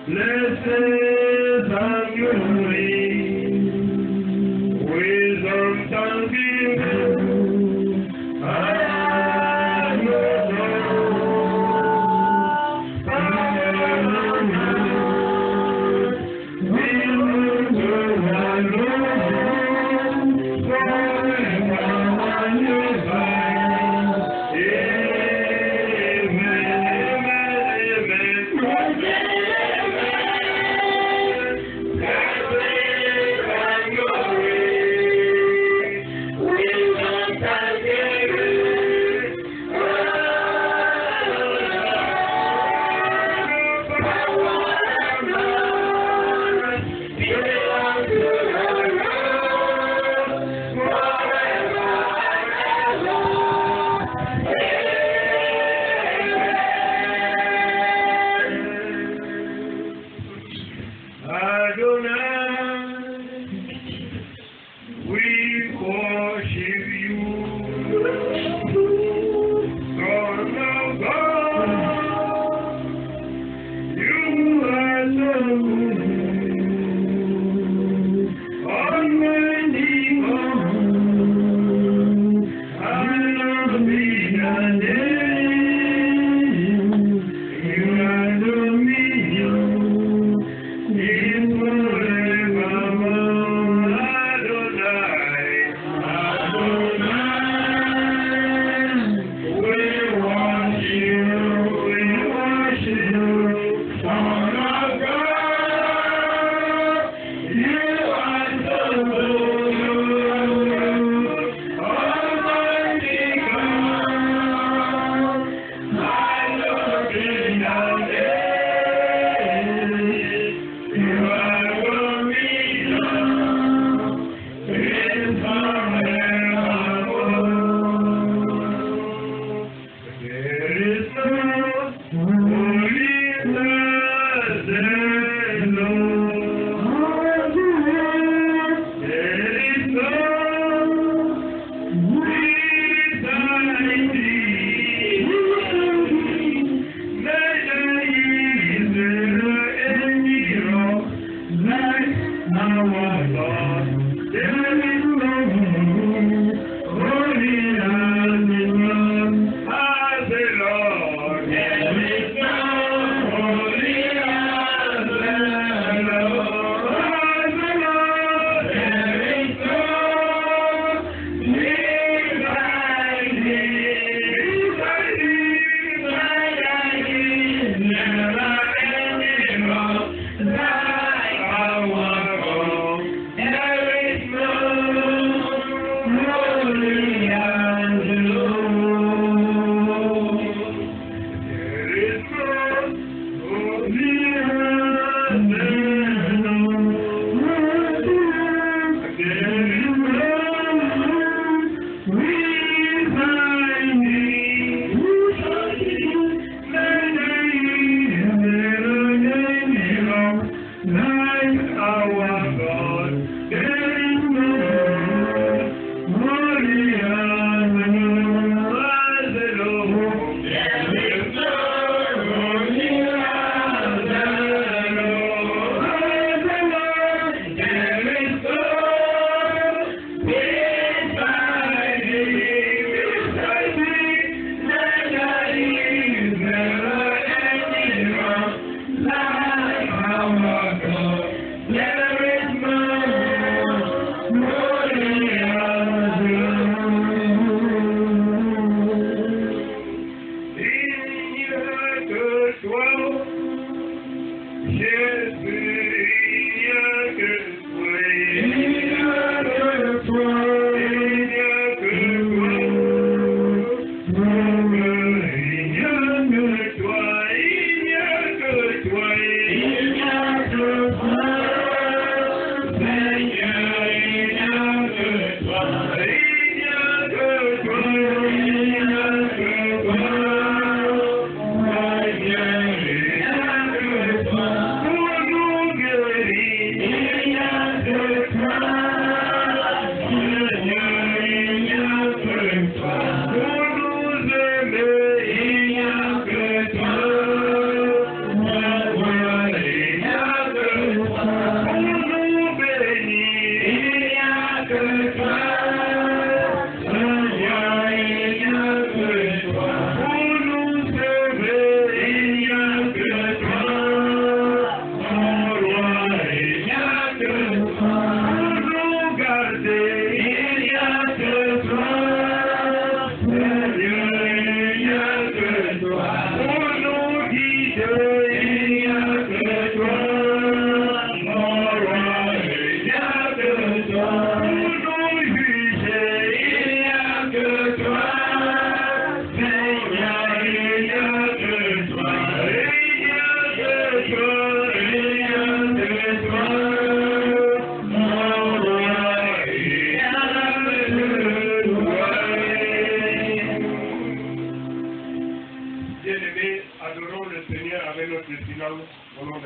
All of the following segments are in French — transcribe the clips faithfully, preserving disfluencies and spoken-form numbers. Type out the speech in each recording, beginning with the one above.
Blessed are you, wisdom, thanksgiving, and your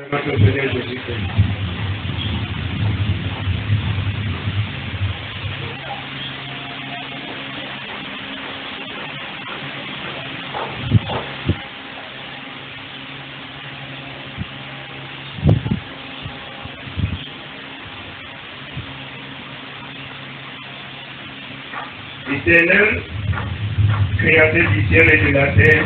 Notre Seigneur Jésus-Christ. Éternel, Créateur du ciel et de la terre,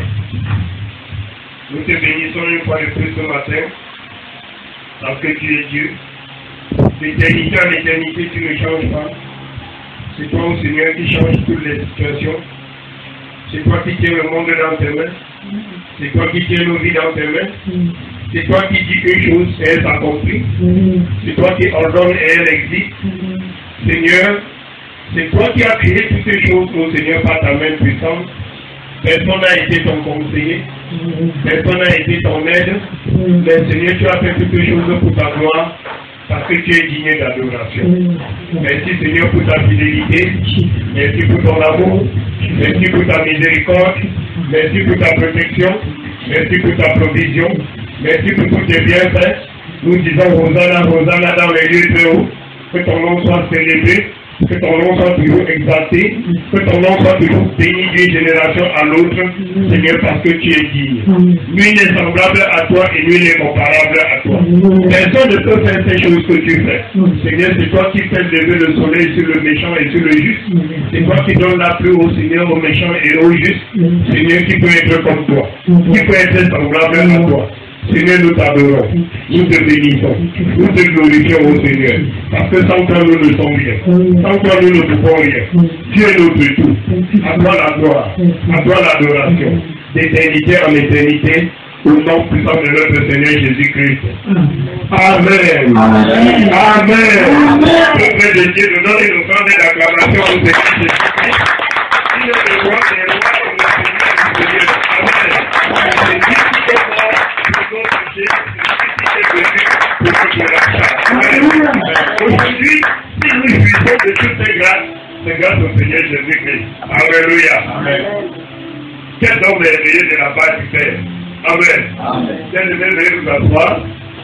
nous te bénissons une fois de plus ce matin, parce que tu es Dieu. D'éternité en éternité, tu ne changes pas. C'est toi, ô Seigneur, qui change toutes les situations. C'est toi qui tiens le monde dans tes mains. C'est toi qui tiens nos vies dans tes mains. C'est toi qui dis une chose et elle s'accomplit. C'est toi qui ordonne et elle existe. Seigneur, c'est toi qui as créé toutes ces choses, ô Seigneur, par ta main puissante. Personne n'a été ton conseiller. Personne n'a été ton aide. Mais Seigneur, tu as fait toutes ces choses pour ta gloire, parce que tu es digne d'adoration. Merci Seigneur pour ta fidélité. Merci pour ton amour. Merci pour ta miséricorde. Merci pour ta protection. Merci pour ta provision. Merci pour tous tes bienfaits. Nous disons Hosanna, Hosanna dans les lieux très hauts. Que ton nom soit célébré. Que ton nom soit toujours exalté, que ton nom soit toujours béni d'une génération à l'autre, Seigneur, parce que tu es digne. Nul n'est semblable à toi et nul n'est comparable à toi. Personne ne peut faire ces choses que tu fais. Seigneur, c'est toi qui fais lever le soleil sur le méchant et sur le juste. C'est toi qui donnes la pluie au Seigneur, aux méchants et aux justes. Seigneur, qui peut être comme toi, qui peut être semblable à toi. Seigneur, nous t'adorons, nous te bénissons, nous te glorifions au Seigneur, parce que sans toi nous ne sommes rien, sans toi nous ne pouvons rien. Tu es notre tout, à toi la gloire, à toi l'adoration, d'éternité en éternité, au nom puissant de notre Seigneur Jésus-Christ. Amen. Amen. Amen. Peuple de Dieu, nous donnons une grande acclamation au Seigneur Jésus-Christ. Il est le roi des rois et le Seigneur du Seigneur. Amen. Aujourd'hui, si nous jouissons de toutes ces grâces, c'est grâce au Seigneur Jésus-Christ. Alléluia. Amen. Quel homme merveilleux de la part du Père. Amen. Quel de merveilleux nous asseoir.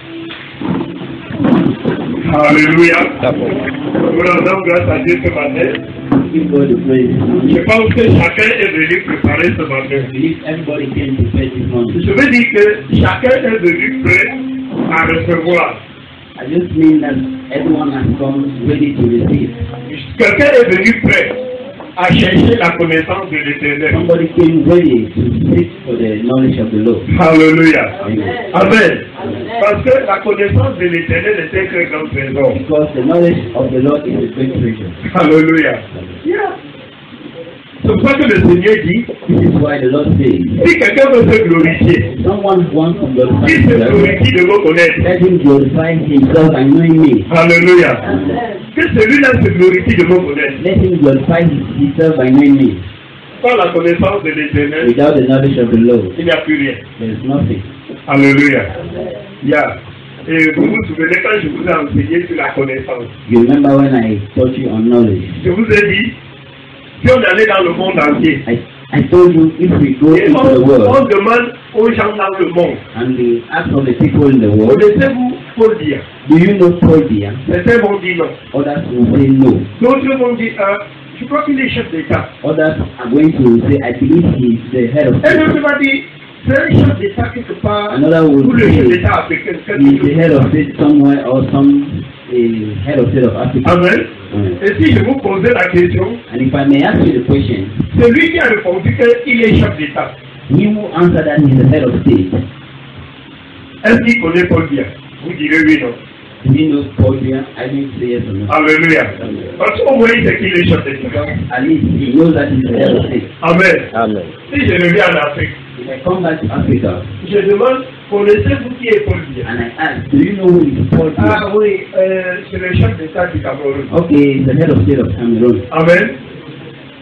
Alléluia. Nous rendons grâce à Dieu ce matin. Je pense que chacun est venu préparer ce matin. Je veux dire que chacun est venu prêt à recevoir. I just mean that everyone has come ready to receive. Quelqu'un est venu prêt à chercher la connaissance de l'Éternel. Somebody came ready to seek for the knowledge of the Lord. Alléluia. Amen. Amen. Parce que la connaissance de l'Éternel est un très grand trésor. Because the knowledge of the Lord is a great treasure. Alléluia. Yeah. C'est pour ça que le Seigneur dit, This is why the Lord says, si quelqu'un veut se glorifier, someone wants to glorify il se himself, glorifie de me connaître. let him glorify himself by knowing me. Alléluia. Que celui-là se glorifie de me connaître. Let him glorify himself by knowing me. Sans la connaissance de l'Éternel, Without the knowledge of the Lord, il n'y a plus rien. there is nothing. Alléluia. Yeah. Et vous vous souvenez quand je vous ai enseigné sur la connaissance. You remember when I taught you on knowledge? Je vous ai dit, si on allait dans le monde entier, I, I told you if we go et into on, the on world demande aux gens dans le monde, and we ask of the people in the vous world, laissez-vous Paul dire. do you know Torbia? Certains vont dire non. Others will say no. D'autres vont dire, euh, je crois qu'il est chef d'État. Others are going to say, I believe he is the head of Et state. l'autre va dire, c'est un chef d'État quelque part, Another ou will le chef say d'État africain. he is the head of state somewhere or some a head of state of Africa. Amen. Mm. Et si je vous posais la question, And if I may ask you the question, celui qui a répondu qu'il est chef d'État, he who answered that he is the head of state, est-ce qu'il connaît Paul bien? Vous direz oui, non. do he know Torbia? I didn't say yes or no. Alléluia. Parce qu'au moins, il sait qu'il est chef d'État. At least he knows that he is the head of state. Amen. Amen. Si je reviens en Afrique, If I come back to Africa je demande, connaissez-vous qui est Paul Biya? and I ask, do you know who is Paul Biya? Ah oui, euh, c'est le chef d'État du Cameroun. Okay, he's the head of state of Cameroon. Amen.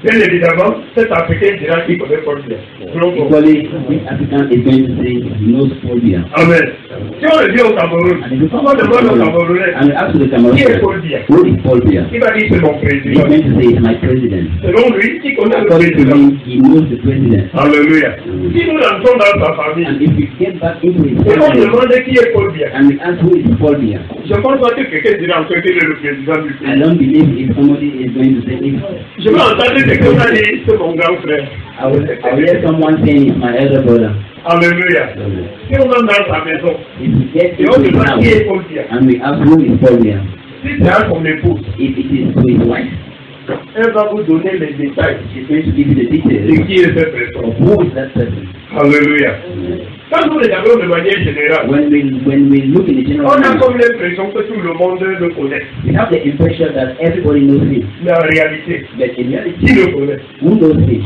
Bien évidemment, cet Africain dira qu'il connaît Paul Biya. Equally, this African is going to say he knows Paul Biya. Amen. Si on le dit au Cameroun, on va demander au Camerounais, And ask the qui est Cameroonian, Paul Biya? who is Paul Biya? Il va dire c'est mon He's président. going to say it's my president. Selon lui, qui connaît le According to président? him, he knows the president. Alléluia. Si nous entrons dans sa famille, And if we get back into his et on family demande qui est Paul Biya, and we ask who is Paul Biya, je pense pas que quelqu'un dira encore qu'il est le président du I pays. don't believe if somebody is going to say it. Je vais entendre quelqu'un dire c'est mon grand frère. I will, I will hear someone saying it's my elder brother. Alléluia. Si on entre dans sa maison, If we get et on into his demande qui house est Paul Biya, and we ask who is Paul Biya, si c'est à son épouse, if it is to his wife, elle va vous donner les détails she's going to give you the de details qui est cette personne. of who is that person. Alléluia. Quand nous regardons de manière générale, When we when we look in the general on a manner, comme l'impression que tout le monde le connaît. we have the impression that everybody knows him. Mais en réalité, But in qui reality, le connaît? who knows him?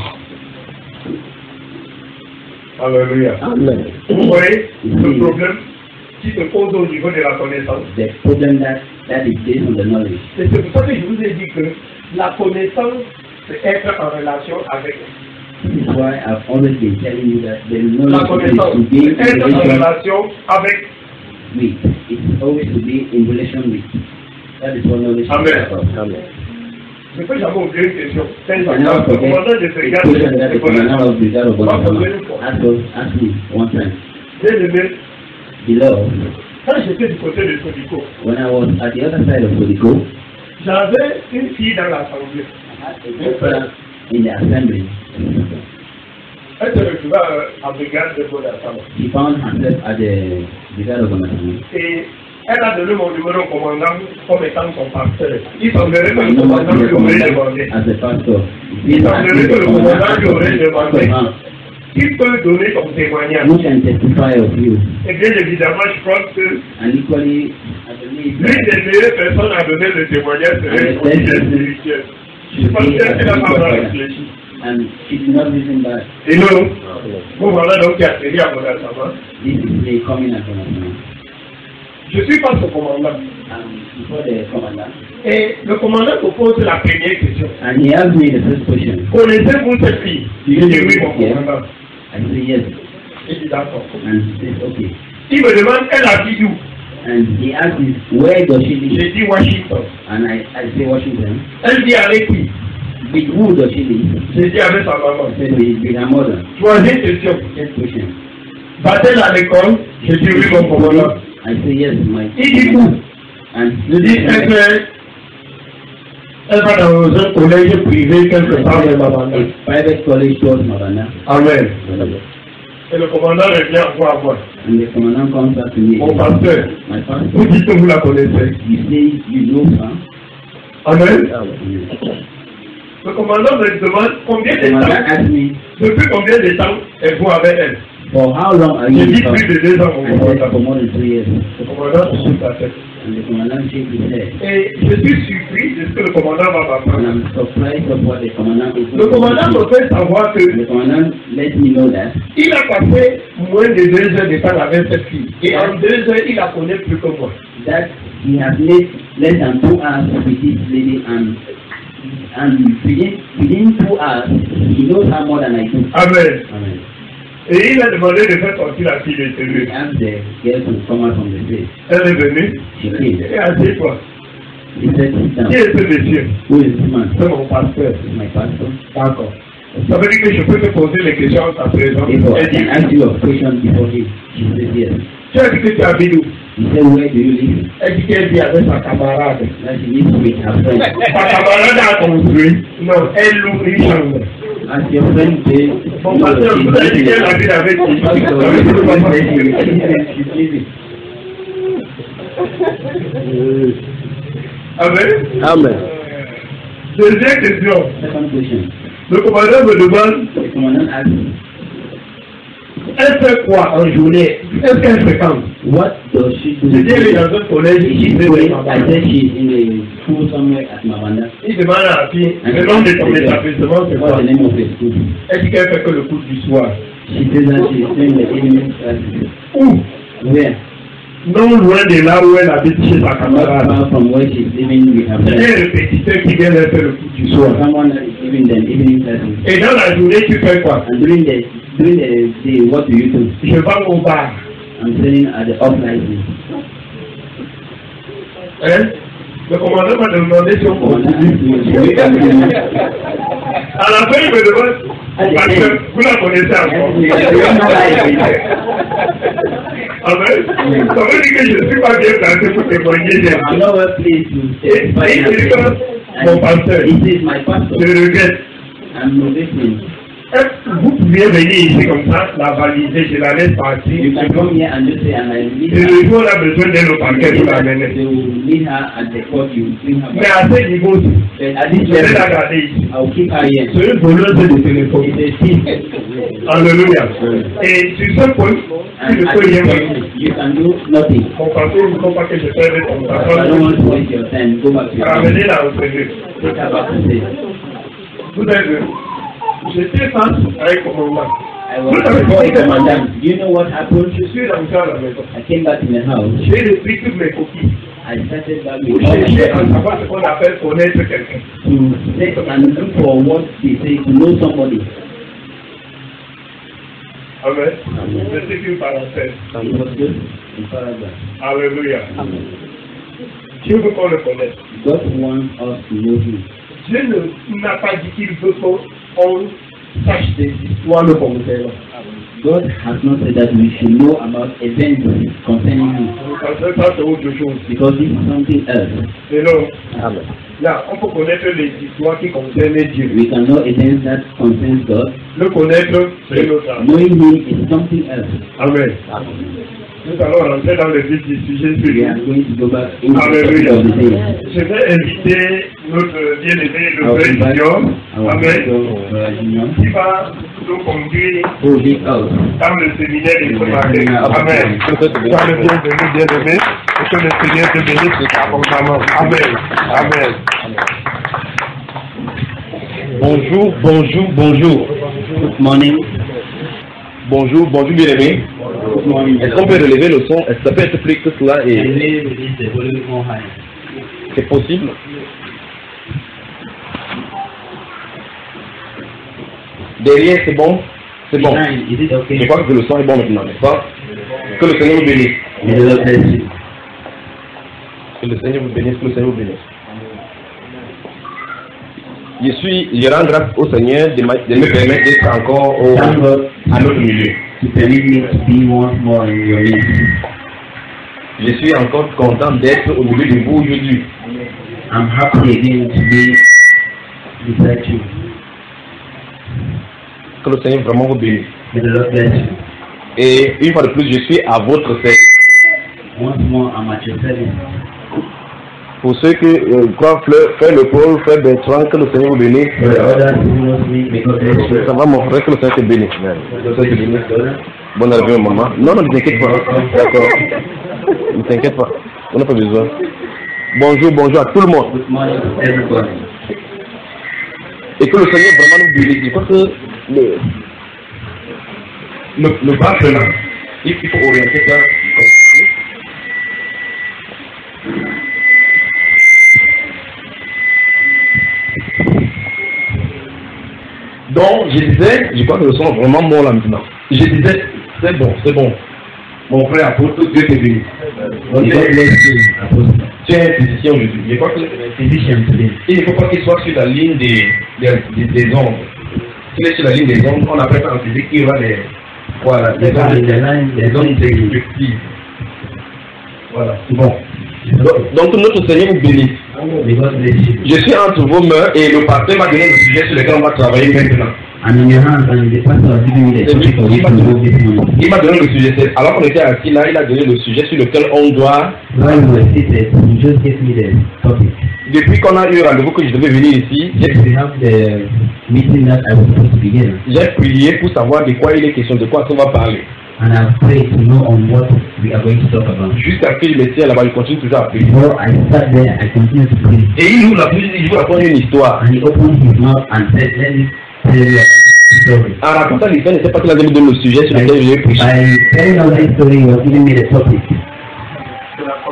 Alléluia. Amen. Vous voyez le problème qui se pose au niveau de la connaissance. The problem that that is based on the knowledge. Et c'est pour ça que je vous ai dit que la connaissance, c'est être en relation avec. This is why I've always been telling you that the La knowledge is connaissance, to be in c'est être en relation relation avec. with. It's always to be in relation with. That is what knowledge Amen. is about. Amen. Je peux jamais oublier une question. C'est And un now le forget commandant de the brigade question that the de commander Bonaparte. of the Brigade of Bonaparte asked us, asked me one time Bien aimé, below, quand j'étais du côté de Sodico, when I was at the other side of Sodico, j'avais une fille dans l'assemblée. I had a daughter in the assembly. Elle se retrouva en brigade de Bonaparte. She found herself at the Brigade of Bonaparte. Et elle a donné mon numéro au commandant comme étant son pasteur. Il semblerait que My le number commandant to the lui aurait commander demandé. as a pastor. Il semblerait que le commandant lui aurait demandé Pastor, qui peut donner son témoignage. who can testify of you? Et bien évidemment, je pense que And equally, I believe l'une that des meilleures personnes à donner le témoignage serait son leader spirituel. Je pense qu'elle n'a pas vraiment réfléchi. and she did not reason that Et nous, vous voilà donc qui a atterri à Bonaparte. this is a coming at Bonaparte. Je suis face au commandant. And before the commander, Et le commandant me pose la première question. and he asked me the first question. Connaissez-vous cette fille? Je dis oui, mon commandant. I say yes, Il dit d'accord. and he says okay. Il me demande, elle habite où? And he asked me, where does she live? J'ai dit Washington. And I, I say Washington. Elle dit avec qui? With who does she live? J'ai dit avec sa maman. I said with, with her mother. Troisième question. First question. Va-t-elle à l'école? J'ai dit oui, mon commandant. I say yes, my. Il dit où? And Je dis, elle fait, elle va dans un collège privé quelque part de Mabanda. a private college towards Mabanda. Amen. Et le commandant revient voir moi. And the commandant comes back to me. Mon pasteur, My pastor, vous dites que vous la connaissez. you say you know her. Amen. The Le commandant me demande combien de commander temps, asked me, depuis combien de temps êtes-vous avec elle? for how long are you J'ai dit with plus her? de deux ans, mon I said commandant. for more than three years. Le commandant se fout sa tête. And the commandant shook his head. Et je suis surpris de ce que le commandant va And m'apprendre. I'm surprised of what the commandant is Le commandant me fait savoir que And the commandant let me know that il a passé moins de deux heures de temps avec cette fille. Et en deux heures, il la connaît plus que moi. that he has made less than two hours with this lady, and and within within two hours he knows her more than I do. Amen. Amen. Et il a demandé de faire sortir la fille de chez He lui. asked the girl to come out from the stage. Elle est venue. She came. Et assieds-toi. He said, sit down. Qui est ce monsieur? Who is this man? C'est mon pasteur. This is my pastor. D'accord. Ça veut dire que je peux te poser les questions en ta présence. Therefore, I Elle dit, can ask you a question before him. She said yes. tu as dit que tu habites où? He said, where do you live? Elle dit qu'elle vit avec sa camarade. That she lives with her friend. Sa camarade a construit. Non, elle loue une chambre. As your friend said, Mon pasteur, vous avez dit qu'elle habite avec qui? Pastor, Avec you le papa. said she- she's living. Amen. Amen. Deuxième question. Second question. Le commandant me demande, The commandant asked me, elle fait quoi en journée? Est-ce qu'elle fréquente? what does she do? Je dis, elle est dans un collège Is she ici. going? I said she's in a school somewhere at Mabanda. Il demande à la fille, le nom de ton établissement, c'est What's quoi? the name of the school? Elle dit qu'elle fait que le cours du soir. She says that she's doing the evening classes. Où? Where? non loin de là où elle habite chez sa not camarade. far from where she's living with her Il y friends. a un répétiteur qui vient leur faire le coup du soir. Someone that is giving them evening lessons. Et dans la journée, tu fais quoi? And during the during the day, what do you do? Je vais au bar. I'm selling at the off-light. Hein? Le commandant m'a demandé si on continue. À la fin, il me demande, parce que vous la connaissez encore. Amen. Ça veut dire que je ne suis pas bien placé pour témoigner. I'm not well pleased to Et il dit que mon pasteur, He says, my pastor, je regrette. I'm listening. Vous pouviez venir ici comme ça, la valiser, je la laisse partir. You can come here and just say, and I leave Et her. le jour, on a besoin d'elle au parquet pour la mener. They will leave her at the court, you will bring her Mais back. à ce niveau, But at this je vais la level, garder ici. I will keep her here. C'est une voleuse de téléphone. It's a thief. Alléluia. Et sur ce point, tu And ne at peux this rien faire. point, you can do nothing. Mon pasteur, il ne faut pas que je perde ton I don't want to pasteur. waste your time. Go back to your house. Ramenez-la au Seigneur. Take her back to say, Vous êtes, j'étais face avec mon maman. I was before a commandant. Do you know what happened? Je suis rentré à la maison. I came back in the house. J'ai repris toutes mes copies. I started back Pour with all my chercher à friends savoir ce qu'on appelle connaître quelqu'un. to sit and look for what they say, to know somebody. Amen. C'est une parenthèse. It was just in paragraph. Alléluia. Dieu veut qu'on le connaisse. God wants us to know Him. Dieu ne- n'a pas dit qu'il veut qu'on sache des histoires le concernant. God has not said that we should know about events concerning Him, Parce que ça, c'est autre chose. because this is something else. Et donc, Amen. là, on peut connaître les histoires qui concernent Dieu. We can know events that concerns God. Le connaître, c'est une autre affaire. Knowing Him is something else. Amen. Nous allons rentrer dans le vif du sujet We suivant. are going to go back into the topic Alléluia. of the day. Je vais inviter notre bien-aimé, le Our frère invite Junior, our Amen, pastor, uh, Junior, qui va nous conduire who will lead us. dans le séminaire de ce matin. Amen. Sois le bienvenu, bien-aimé, et que le Seigneur te bénisse abondamment. Amen. Amen. Bonjour, bonjour, bonjour. Good morning. Bonjour, bonjour bien-aimé. Good morning. Est-ce qu'on peut relever le son? Est-ce que ça peut être plus que cela And et maybe release the volume more high. c'est possible? Derrière, c'est bon? C'est bon. Behind, is it okay? Je crois que le son est bon maintenant, n'est-ce pas? Que le Seigneur vous bénisse. May the Lord bless you. Que le Seigneur vous bénisse, que le Seigneur vous bénisse. Je suis, je rends grâce au Seigneur de, ma- de me permettre d'être encore au, Thank God à notre milieu. to permit me to be once more in your midst. Je suis encore content d'être au milieu de vous aujourd'hui. I'm happy again to be beside you. Que le Seigneur vraiment vous bénisse. May the Lord bless you. Et une fois de plus, je suis à votre service. Once more, I'm at your service. Pour ceux qui euh, croient Fleur- Frère Le Paul, Frère Bertrand, que le Seigneur vous bénisse. For the others who know me, may God bless you. Ça va mon frère, que le Seigneur te bénisse. Amen. Que le Seigneur te bénisse. Brother. Bonne arrivée maman. Non, non, ne t'inquiète pas. D'accord. Ne t'inquiète pas. On n'a pas besoin. Bonjour, bonjour à tout le monde. Good morning to everybody. Et que le Seigneur vraiment nous bénisse. Je crois que le, le, le bas là, il il faut orienter ça. Donc, je disais, je crois que le son est vraiment bon là maintenant. Je disais, c'est bon, c'est bon. Mon frère apôtre, Dieu te bénisse. May God bless you, Apostle. Tu es un physicien aujourd'hui. Je crois que Physician today. il ne faut pas qu'il soit sur la ligne des, des, des, des ondes. S'il est sur la ligne des ondes, on appelle ça en physique qu'il y aura des, voilà, des Because in ondes, the line, des there's ondes only three. destructives. Voilà, bon. Donc, donc notre Seigneur vous bénisse. May God bless you. Je suis entre vos mains et le pasteur m'a donné le sujet sur lequel on va travailler maintenant. I'm in your hands, and the pastor has given me the topic of which to move this morning. Il m'a donné le sujet. c'est- Alors qu'on était assis là, il a donné le sujet sur lequel on doit, While we were seated, he just gave me the topic. depuis qu'on a eu rendez-vous que je devais venir ici, j'ai Yes, we have the meeting that I was supposed to begin, j'ai prié pour savoir de quoi il est question, de quoi on va parler. and I've prayed to know on what we are going to talk about. Jusqu'à ce que je me tiens là-bas, je continue toujours à prier. Before I sat there, I continued to pray, Et il ouvre la bouche, il dit, je vous raconte une histoire. and he opened his mouth and said, "Let me tell you a story." En racontant l'histoire, il ne sait pas qu'il a donné le sujet sur lequel je vais prêcher. By telling us this story, he was giving me the topic.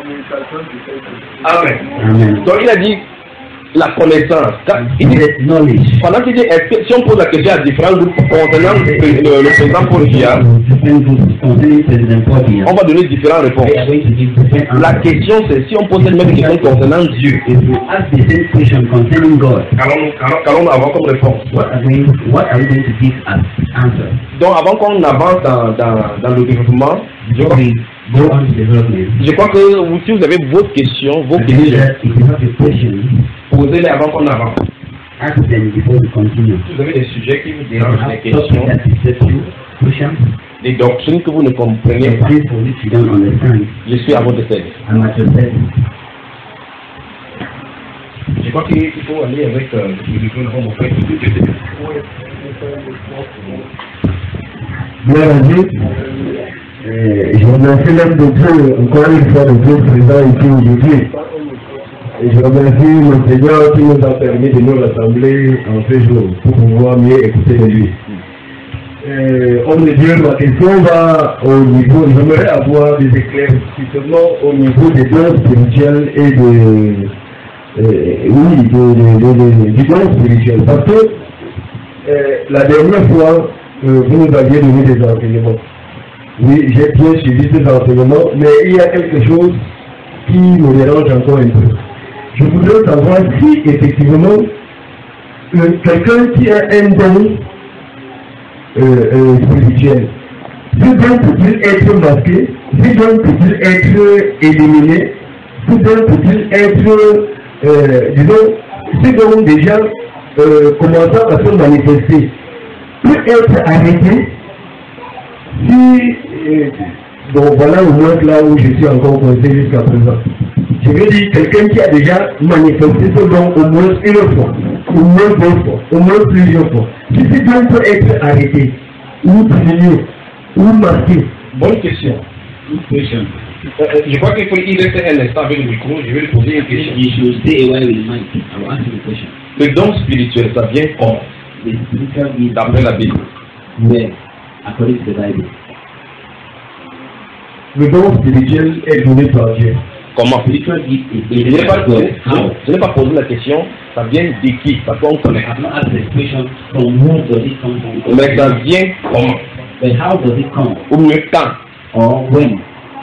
communication du fait. Amen. Amen. Donc il a dit la connaissance. Il dit, The knowledge. pendant qu'il dit, est-ce que si on pose la question à différents groupes concernant le, le, le président Paul Biya, Different groups concerning President Paul Biya. on va donner différentes réponses. We are going to give different La answers. question c'est si on pose cette même question concernant Dieu, If we ask the same question concerning God, qu'allons-nous qu'allons- qu'allons-nous avoir comme réponse? what are we what are we going to give as answer? Donc avant qu'on avance dans, dans, dans le développement, je crois, We go on to development. je crois que vous, si vous avez votre question, vos I believe questions, that if you have a question, posez-les avant qu'on avance. ask them before we continue. Si vous avez des sujets qui vous If you dérangent, have des topics questions, that upset you, questions, des doctrines que vous ne comprenez a pas, place for which you don't understand, je suis à votre service. I'm at your service. Je crois qu'il faut aller avec euh, le microphone, mon frère. Bien âgé, euh, je remercie l'homme de Dieu, encore une fois, de Dieu présent ici aujourd'hui. Et je remercie le Seigneur qui nous a permis de nous rassembler en ce jour pour pouvoir mieux écouter de lui. Euh, homme de Dieu, ma question va au niveau, j'aimerais avoir des éclaircissements au niveau des dons spirituels et de, euh, oui, de, de, de, de, du don spirituel. Parce que euh, la dernière fois, euh, vous nous aviez donné des enseignements. Oui, j'ai bien suivi ces enseignements, mais il y a quelque chose qui me dérange encore un peu. Je voudrais savoir si effectivement euh, quelqu'un qui a un don euh, euh, spirituel, ce don peut-il être masqué, ce don peut-il être éliminé, ce don peut-il être, euh, disons, ce don déjà euh, commençant à se manifester, peut être arrêté si, euh, bon voilà au moins là où je suis encore coincé jusqu'à présent. Je veux dire, quelqu'un qui a déjà manifesté ce don au moins une fois, au moins deux fois, au moins plusieurs fois. Si ce don peut être arrêté, ou diminué, ou masqué. Bonne question. Good question. Euh, euh, je crois qu'il faut y rester un instant avec le micro. Je vais lui poser une question. You should stay away with the mic. I will ask you a question. Le don spirituel, ça vient comment? The spiritual gift, D'après la Bible. where, according to the Bible, Le don spirituel est donné par Dieu. Comment? spiritual gift is Je given n'ai pas, by God. How? je n'ai pas posé la question, ça vient de qui? Parce qu'on I connaît. have not asked the question from whom does it come from, Mais ça vient comment? but how does it come, Ou mieux quand? or when?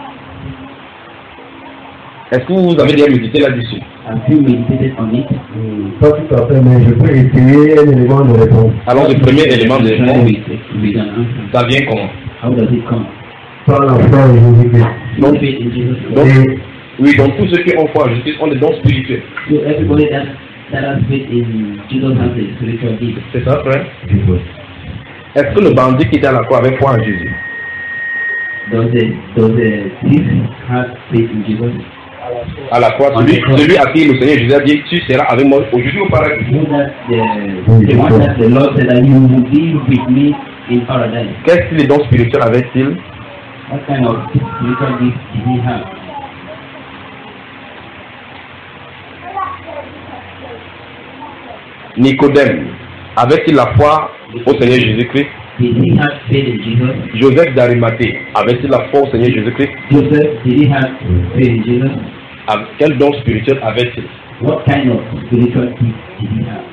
Est-ce que vous avez déjà médité là-dessus? Have you meditated on it? Hmm, Pas tout à fait, mais je peux essayer un élément de réponse. Alors le premier élément de Try réponse, with, with an answer. ça vient comment? How does it come? Par la foi en Jésus-Christ. Donc, Faith in Jesus donc, Christ. Et oui, donc tous ceux qui ont foi en Jésus ont des dons spirituels. So everybody that that has faith in Jesus has a spiritual gift. C'est ça, frère? Est-ce que le bandit qui était à la croix avait foi en Jésus? Does the does the thief have faith in Jesus? À la croix, celui, celui à qui le Seigneur Jésus a dit, tu seras avec moi aujourd'hui au paradis. You know that the the one that the Lord said that you will be with me in paradise. Quel style de don spirituel avait-il? What kind of spiritual gift did he have? Nicodème avait-il la foi au Seigneur Jésus-Christ? Did he have faith in Jesus? Joseph d'Arimathée avait-il la foi au Seigneur Jésus-Christ? Joseph, did he have faith in Jesus? Avec- Quel don spirituel avait-il? What kind of spiritual gift did he have?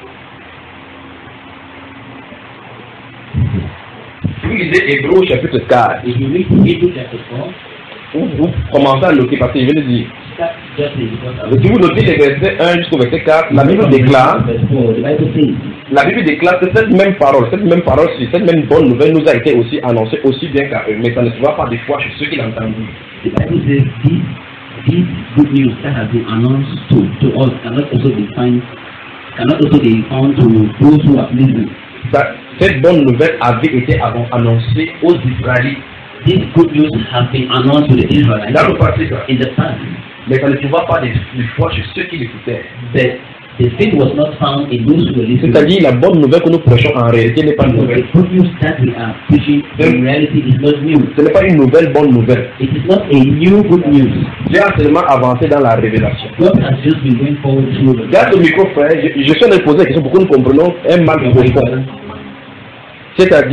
Si vous lisez Hébreux chapitre quatre, If you read Hebrews chapter four, vous, vous commencez à noter parce que je vais le dire. start just in because Si vous notez les versets un jusqu'au verset quatre, la Bible déclare, verse four, the Bible says, la Bible déclare que cette même parole, cette même parole, cette même bonne nouvelle nous a été aussi annoncée aussi bien qu'à eux, mais ça ne se voit pas des fois chez ceux qui l'entendent. the Bible says this this good news that has been announced to, to us cannot also be found cannot also be found to those who have listened. Ça- Cette bonne nouvelle avait été avant annoncée aux Israélites This good news has been announced to the Israelites dans le passé, ça. in the past, Mais ça ne se voit pas des, des fois chez ceux qui l'écoutaient. but the faith was not found in those who were listening. C'est-à-dire la bonne nouvelle que nous prêchons en réalité n'est pas The nouvelle. good news that we are preaching in reality is not new. Ce n'est pas une nouvelle bonne nouvelle. It is not a new good news. Dieu a seulement avancé dans la révélation. God has just been going forward through the Garde le micro, frère. Je, je suis en train de poser la question pour que nous comprenions un mal profond. C'est-à-dire,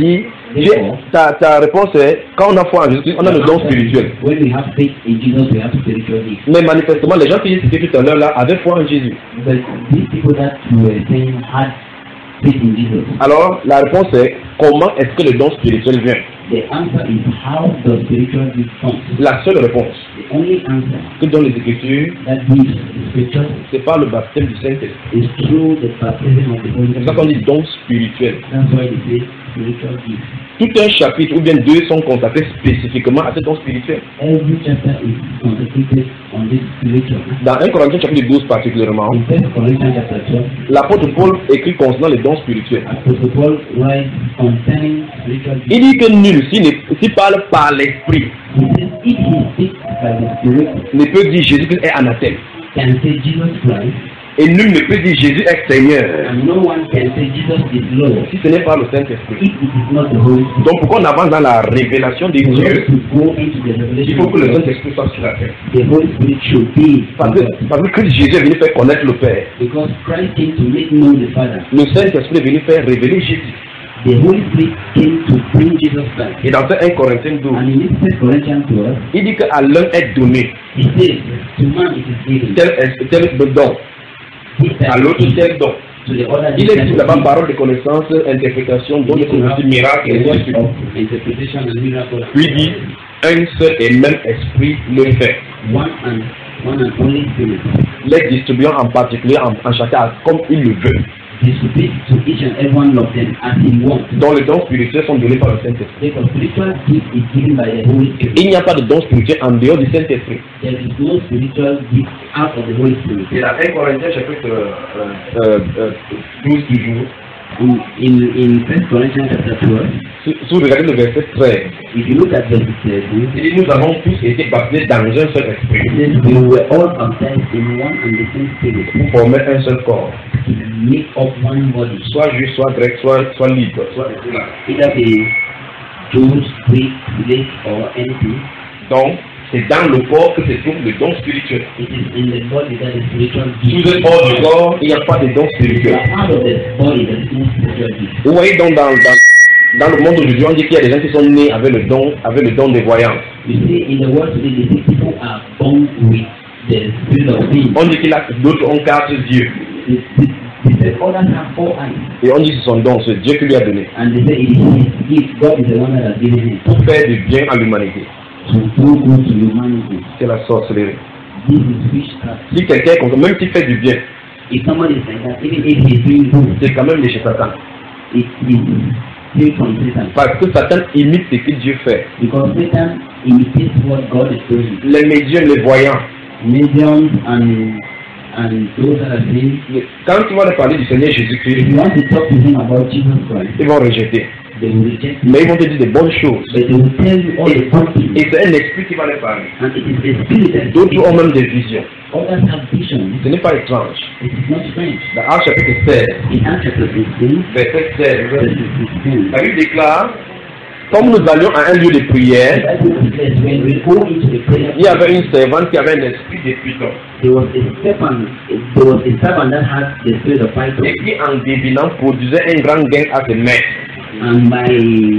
Therefore, Ta, ta réponse est, quand on a foi en Jésus, on a le don spirituel. when we have faith in Jesus, we have spiritual gifts. Mais manifestement, les gens qui étaient tout à l'heure là avaient foi en Jésus. But these people that you were saying had faith in Jesus. Alors, la réponse est, comment est-ce que le don spirituel vient? The answer is how the spiritual gift comes. La seule réponse The only answer que donnent les Écritures, that gives the scripture c'est par le baptême du Saint-Esprit. is through the baptism of the Holy C'est pour ça qu'on Spirit. dit don spirituel. That's why they say spiritual gift. Tout un chapitre ou bien deux sont consacrés spécifiquement à ce don spirituel. Every chapter is consecrated on this spiritual. Dans un Corinthiens chapitre douze particulièrement, In First Corinthians chapter twelve, l'apôtre Paul écrit concernant les dons spirituels. Apostle Paul writes concerning spiritual gifts. Il dit que nul, s'il ne- s'il parle par l'Esprit, He says, if he speaks by the Spirit, ne peut dire Jésus-Christ est anathème. can say Jesus Christ, Et nul ne peut dire Jésus est Seigneur, and no one can say Jesus is Lord si ce n'est pas le Saint-Esprit. if it is not the Holy Spirit. Donc pourquoi on avance dans la révélation de For us Dieu, to go into the il revelation faut of que le God, Saint-Esprit soit sur la terre. the Holy Spirit should be Parce with que, us. parce que Christ Jésus est venu faire connaître le Père. Because Christ came to make known the Father. Le Saint-Esprit est venu faire révéler Jésus. The Holy Spirit came to bring Jesus back. Et dans un Corinthiens douze, And in this First Corinthians twelve, il dit qu'à l'un est donné he says, to man it is given, tel, tel don, this à time l'autre tel don. to the other Il this est dit time là-bas to parole de connaissance, interprétation, don de give. prophétie, miracle, et ainsi de suite. of interpretation and miracle. Puis il dit, un seul et même esprit le fait, One and one and only Spirit. les distribuant en particulier en, en chacun comme il le veut. Distribute to each and every one of them as he wants. Dont les dons spirituels sont donnés par le Saint-Esprit. Therefore, spiritual gift is given by the Holy Spirit. Il n'y a pas de dons spirituels en dehors du Saint-Esprit. There is no spiritual gift out of the Holy Spirit. Et dans un Corinthiens chapitre euh, euh, douze toujours, In in, in First Corinthians chapter twelve, si, si vous regardez le verset treize, if you look at verse thirteen, il dit nous avons tous été baptisés dans un seul esprit it says we were all baptized in one and the same Spirit pour former un seul corps, to make up one body. soit juif, soit grec, soit, soit libre, soit esclave. Either be Jews, Greek, slave, or anything. Donc, c'est dans le corps que se trouve le don spiritual. It is in the body that the spiritual Si gift. vous êtes hors du corps, il n'y a pas de don You spirituel. are out of the body, there is no spiritual gift. Vous voyez donc dans, dans, dans le monde d'aujourd'hui, on dit qu'il y a des gens qui sont nés avec le don, avec le don de voyance. You see, in the world today, they say people are born with the spirit of sin. On dit qu'il a d'autres ont quatre yeux. They, they, they say others have four eyes. Et on dit que c'est son don, c'est Dieu qui lui a donné. And they say it is his gift. God is the one that has given him Pour faire du bien à l'humanité. to do good to humanity. C'est la sorcellerie. This is witchcraft. Si quelqu'un est comme ça, même s'il fait du bien, If somebody is like that, even if he is doing good, c'est quand même de chez Satan. it is still from Satan. Parce que Satan imite ce que Dieu fait. Because Satan imitates what God is doing. Les médiums, les voyants, Mediums and and those that are saying, quand tu vas leur parler du Seigneur if Jésus-Christ, you want to talk to him about Jesus Christ, ils vont rejeter. they will reject him. Mais ils vont te dire des bonnes choses. But they will tell you all the good things. Et c'est un esprit qui va leur parler. And it is a spirit that D'autres speaks. ont même des visions. Others have visions. Ce n'est pas étrange. It is not strange. Dans Actes chapitre seize, In Acts chapter fifteen, verset seize, verse sixteen, la Bible déclare, comme nous allions à un lieu de the prière, Bible declares when we go into the prayer, il y avait une servante qui avait un esprit de python. there was a serpent, there was a serpent that had the spirit of Python, Et qui en devinant produisait un grand gain à ses maîtres. and by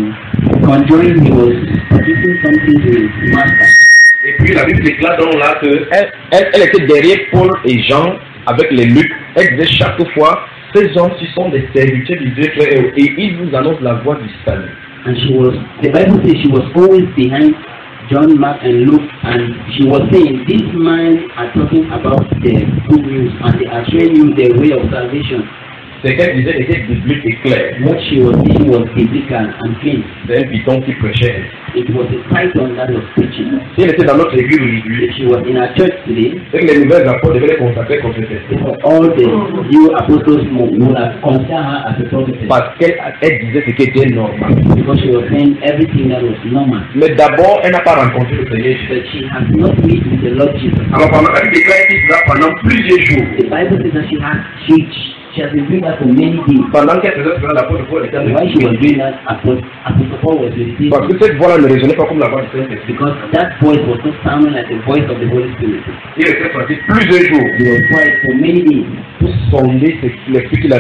conjuring he was producing something to his master. Et puis la Bible déclare donc là que elle, elle, elle était derrière Paul et Jean avec les luttes. Elle disait chaque fois, ces gens-ci sont des serviteurs du Dieu très haut et ils vous annoncent la voie du salut. And she was, the Bible says she was always behind John, Mark, and Luke, and she was saying, these men are talking about the good news, and they are showing you the way of salvation. Ce qu'elle disait était biblique et clair. What she was saying was biblical and clean. C'est un python qui prêchait. It was a python that was preaching. Si elle était dans notre église aujourd'hui, If she was in our church today, c'est que les nouvelles apôtres devaient les consacrer comme c'était. all the new apostles would have considered her as a prophetess, Parce qu'elle elle disait ce qui était normal. because she was saying everything that was normal. Mais d'abord, elle n'a pas rencontré le Seigneur Jésus. But she has not met with the Lord Jesus. Alors pendant la Bible déclare qu'il sera pendant plusieurs jours. The Bible says that she has she she has been doing that for many days. Pendant qu'elle faisait cela, l'apôtre Paul était And while she was doing that, Apostle Apostle Paul was meditating, parce que cette voix-là ne résonnait pas comme la voix du Saint-Esprit. because that voice was not sounding like the voice of the Holy Spirit. Il était parti plusieurs jours He was quiet for many days pour sonder ce- l'esprit qu'il a mis.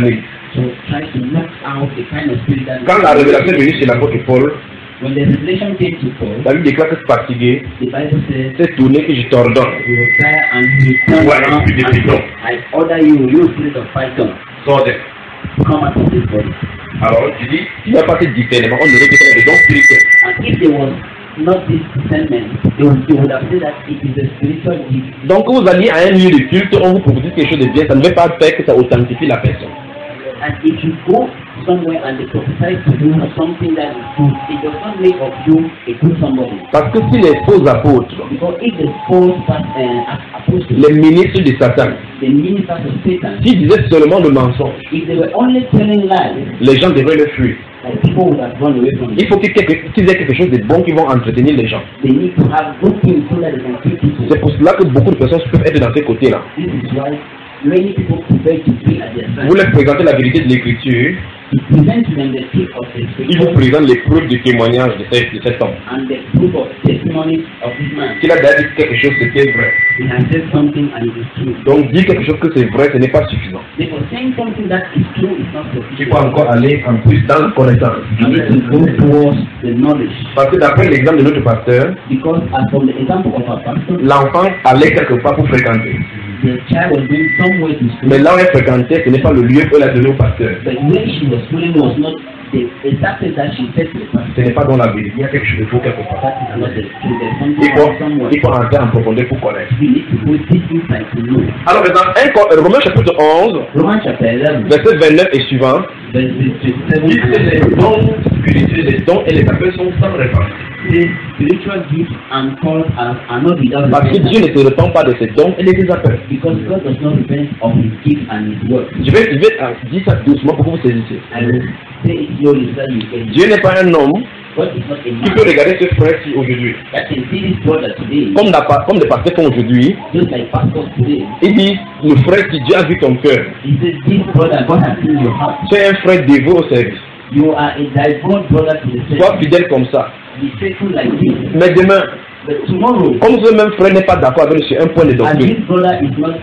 to try to knock out the kind of spirit that. Quand la révélation est venue chez l'apôtre Paul, When the revelation came to Paul, la Bible déclare que fatigué, the Bible says, c'est tourné et je t'ordonne. "You will fire and you turn Ouais, around esprit de and python. I order you, you spirit of python, Sors d'elle. come out of this body." Alors tu dis, s'il n'y a pas ce discernement, on aurait dit que c'est des dons spirituels. And if there was not this discernment, they would, they would have said that it is a spiritual gift. Donc quand vous alliez à un lieu de culte, on vous propose quelque chose de bien, ça ne veut pas faire que ça authentifie la personne. And if you go somewhere and they prophesy to do something that is good, it does not make of you a good somebody. Parce que si les faux apôtres, Because if the false uh, apostles, les ministres de Satan, the ministers of Satan, s'ils disaient seulement le mensonge, if they were only telling lies, les gens devraient le fuir. like people would have run away from Il it. faut qu'ils qu'ils aient quelque chose de bon qui vont entretenir les gens. They need to have good things so that they can keep people. C'est pour cela que beaucoup de personnes peuvent être dans ces côtés-là. This is why many people prefer to be at their Vous side. leur présentez la vérité de l'écriture, To present to them the truth of the ils vous scripture présentent les preuves de témoignage de, cet- de cet homme. and the proof of testimony of this man. Qu'il a déjà dit quelque chose, c'est qui est vrai. He has said something and it is true. Donc dire quelque chose que c'est vrai, ce n'est pas suffisant. Therefore, saying something that is true is not Il sufficient. faut encore aller en plus dans la connaissance. You need to go towards the knowledge. Parce que d'après l'exemple de notre pasteur, Because as from the example of our pastor, l'enfant allait quelque part pour fréquenter. the child was going somewhere to school, Mais là où elle fréquentait, ce n'est pas le lieu où elle a donné au pasteur. but where she was schooling was not the exact place that she said to the pastor. Ce n'est pas dans la Bible. Il y a quelque chose de faux quelque part. That is not the truth. There's something Il faut, wrong somewhere. il faut entrer en profondeur pour connaître. You need to go deep inside to know. Alors maintenant, un Co- euh, Romains chapitre onze, Romans chapter eleven, verset vingt-neuf et suivant, verses twenty-seven dit que les and dons spirituels, les dons et les appels sont sans répartie. says spiritual gifts and calls are, are not without Parce que Dieu repentance, ne se repent pas de ses dons et de ses appels. because God does not repent of his gifts and his work. Je vais, je vais euh, dire ça doucement pour que vous saisissiez. I will say it slowly so that you get it. Dieu n'est pas un homme God is not a qui man peut regarder ce frère-ci aujourd'hui. that can see this brother today, Comme, la pa- comme les pasteurs font aujourd'hui, just like pastors today. il dit, le frère qui Dieu a vu ton cœur, He says, this brother, God has seen your heart. tu es un frère dévoué au service. You are a devout brother to the Sois church. fidèle comme ça. Be faithful like this. Mais demain, But tomorrow, comme ce même frère n'est pas d'accord avec lui sur un point de as doctrine, this brother is not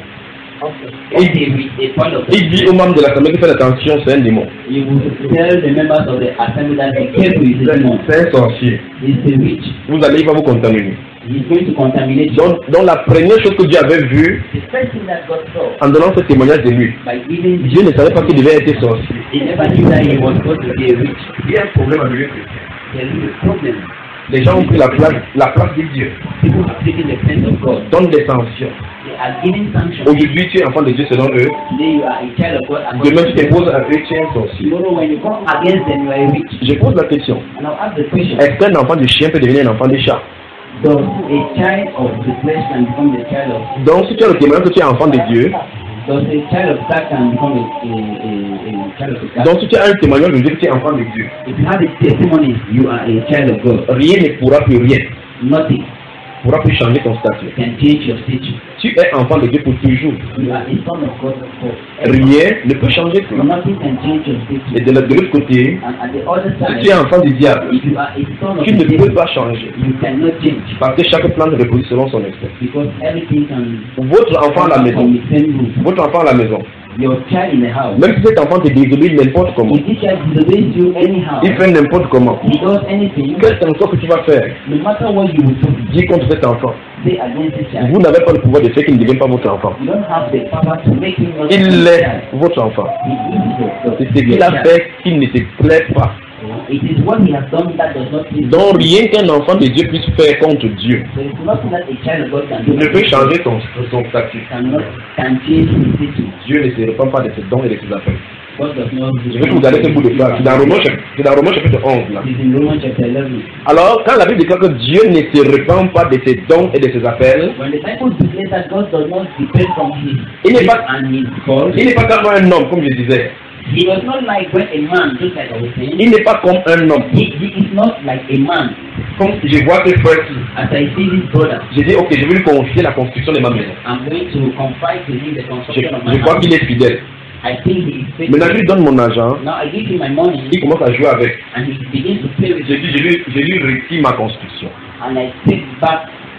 okay with a point of il dit aux membres de l'assemblée de faire attention, c'est un démon. you will tell the members of the assembly that be careful with the demon. C'est un sorcier. He's a witch. Vous allez, il va vous contaminer. He's going to contaminate you. Donc, donc la première chose que Dieu avait vue, The first thing that God saw en donnant ce témoignage de lui, by giving Dieu ne savait pas qu'il devait être sorcier. he never knew that he was going to be a witch. Il y a un problème avec lui. There is a problem. Les gens ont pris la place, la place de Dieu. People have taken the place of God. Donne des sanctions. They are giving sanctions. Aujourd'hui, tu es enfant de Dieu selon eux. Today you are a child of God. And Demain, tu t'imposes à eux, tu es un sorcier. tomorrow when you come against them, you are a witch. Je pose la question. And I'll ask the question. Est-ce qu'un enfant de chien peut devenir un enfant de chat? Does a child of the flesh can become the child of Donc, si tu as le témoignage que tu es enfant de Dieu, does a child of Satan become a, a, a, a child of God? donc si tu as un témoignage de Dieu que tu es enfant de Dieu, If you have a testimony, you are a child of God. rien ne pourra plus rien, Nothing ne pourra plus changer ton statut. can change your statue. Tu es enfant de Dieu pour toujours. You are a son of God forever. Rien ne peut changer cela. Nothing can change your Et statue. de l'autre de l'autre côté, And at the other si side, tu es enfant du diable, if you are a son of tu the ne peux devil, pas changer. you cannot change Parce que chaque plante reproduit selon son espèce. because everything can Votre enfant à la come maison, from the same root. votre enfant à la maison, Your child in the house. même si cet enfant te désobéit n'importe comment, If this child disobeys you anyhow, il fait n'importe comment, he does anything, quel encore que tu vas faire, no matter what you will do, dis contre cet enfant. say against this child. Vous n'avez pas le pouvoir de faire qu'il ne devienne pas votre enfant. You don't have the power to make him not Il your est child. votre enfant. He is your, your, C'est ce qu'il your a child. fait qu'il ne te plaît pas. It is what he has done that does not please Donc you. rien qu'un enfant de Dieu puisse faire contre Dieu There is nothing that a child of God can do. ne peut changer son, son statut. Cannot can change his statue. Dieu ne se répand pas de ses dons et de ses appels. God does not. Je vais que vous allez ce bout de phrase. C'est dans Romains chapitre- c'est dans Romains chapitre onze là. It is in Romans chapter eleven. Alors, quand la Bible déclare que Dieu ne se répand pas de ses dons et de ses appels, When the Bible declares that God does not depend on his Il n'est gifts pas- and his calls, il n'est pas comme un homme, comme je disais. he does not like when a man, just like I was saying, Il n'est pas comme un homme. he, he is not like a man. Comme je vois ce frère-ci, As I see this brother, je dis, ok, je vais lui confier la construction de ma maison. I'm going to confide to him the Je, construction of my je crois house. qu'il est fidèle. I think he is Maintenant, je faithful. lui donne mon argent, Now I give him my money il commence à jouer avec. and he begins to play with Je it dis, je lui, je lui retire ma construction. and I take back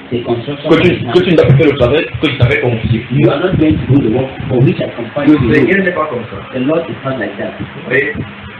the construction. Que tu, que tu n'as pas fait le travail que je t'avais confié. You are not going to do the work for which I confide Le to you. Seigneur n'est pas comme ça. The Lord is not like that. Et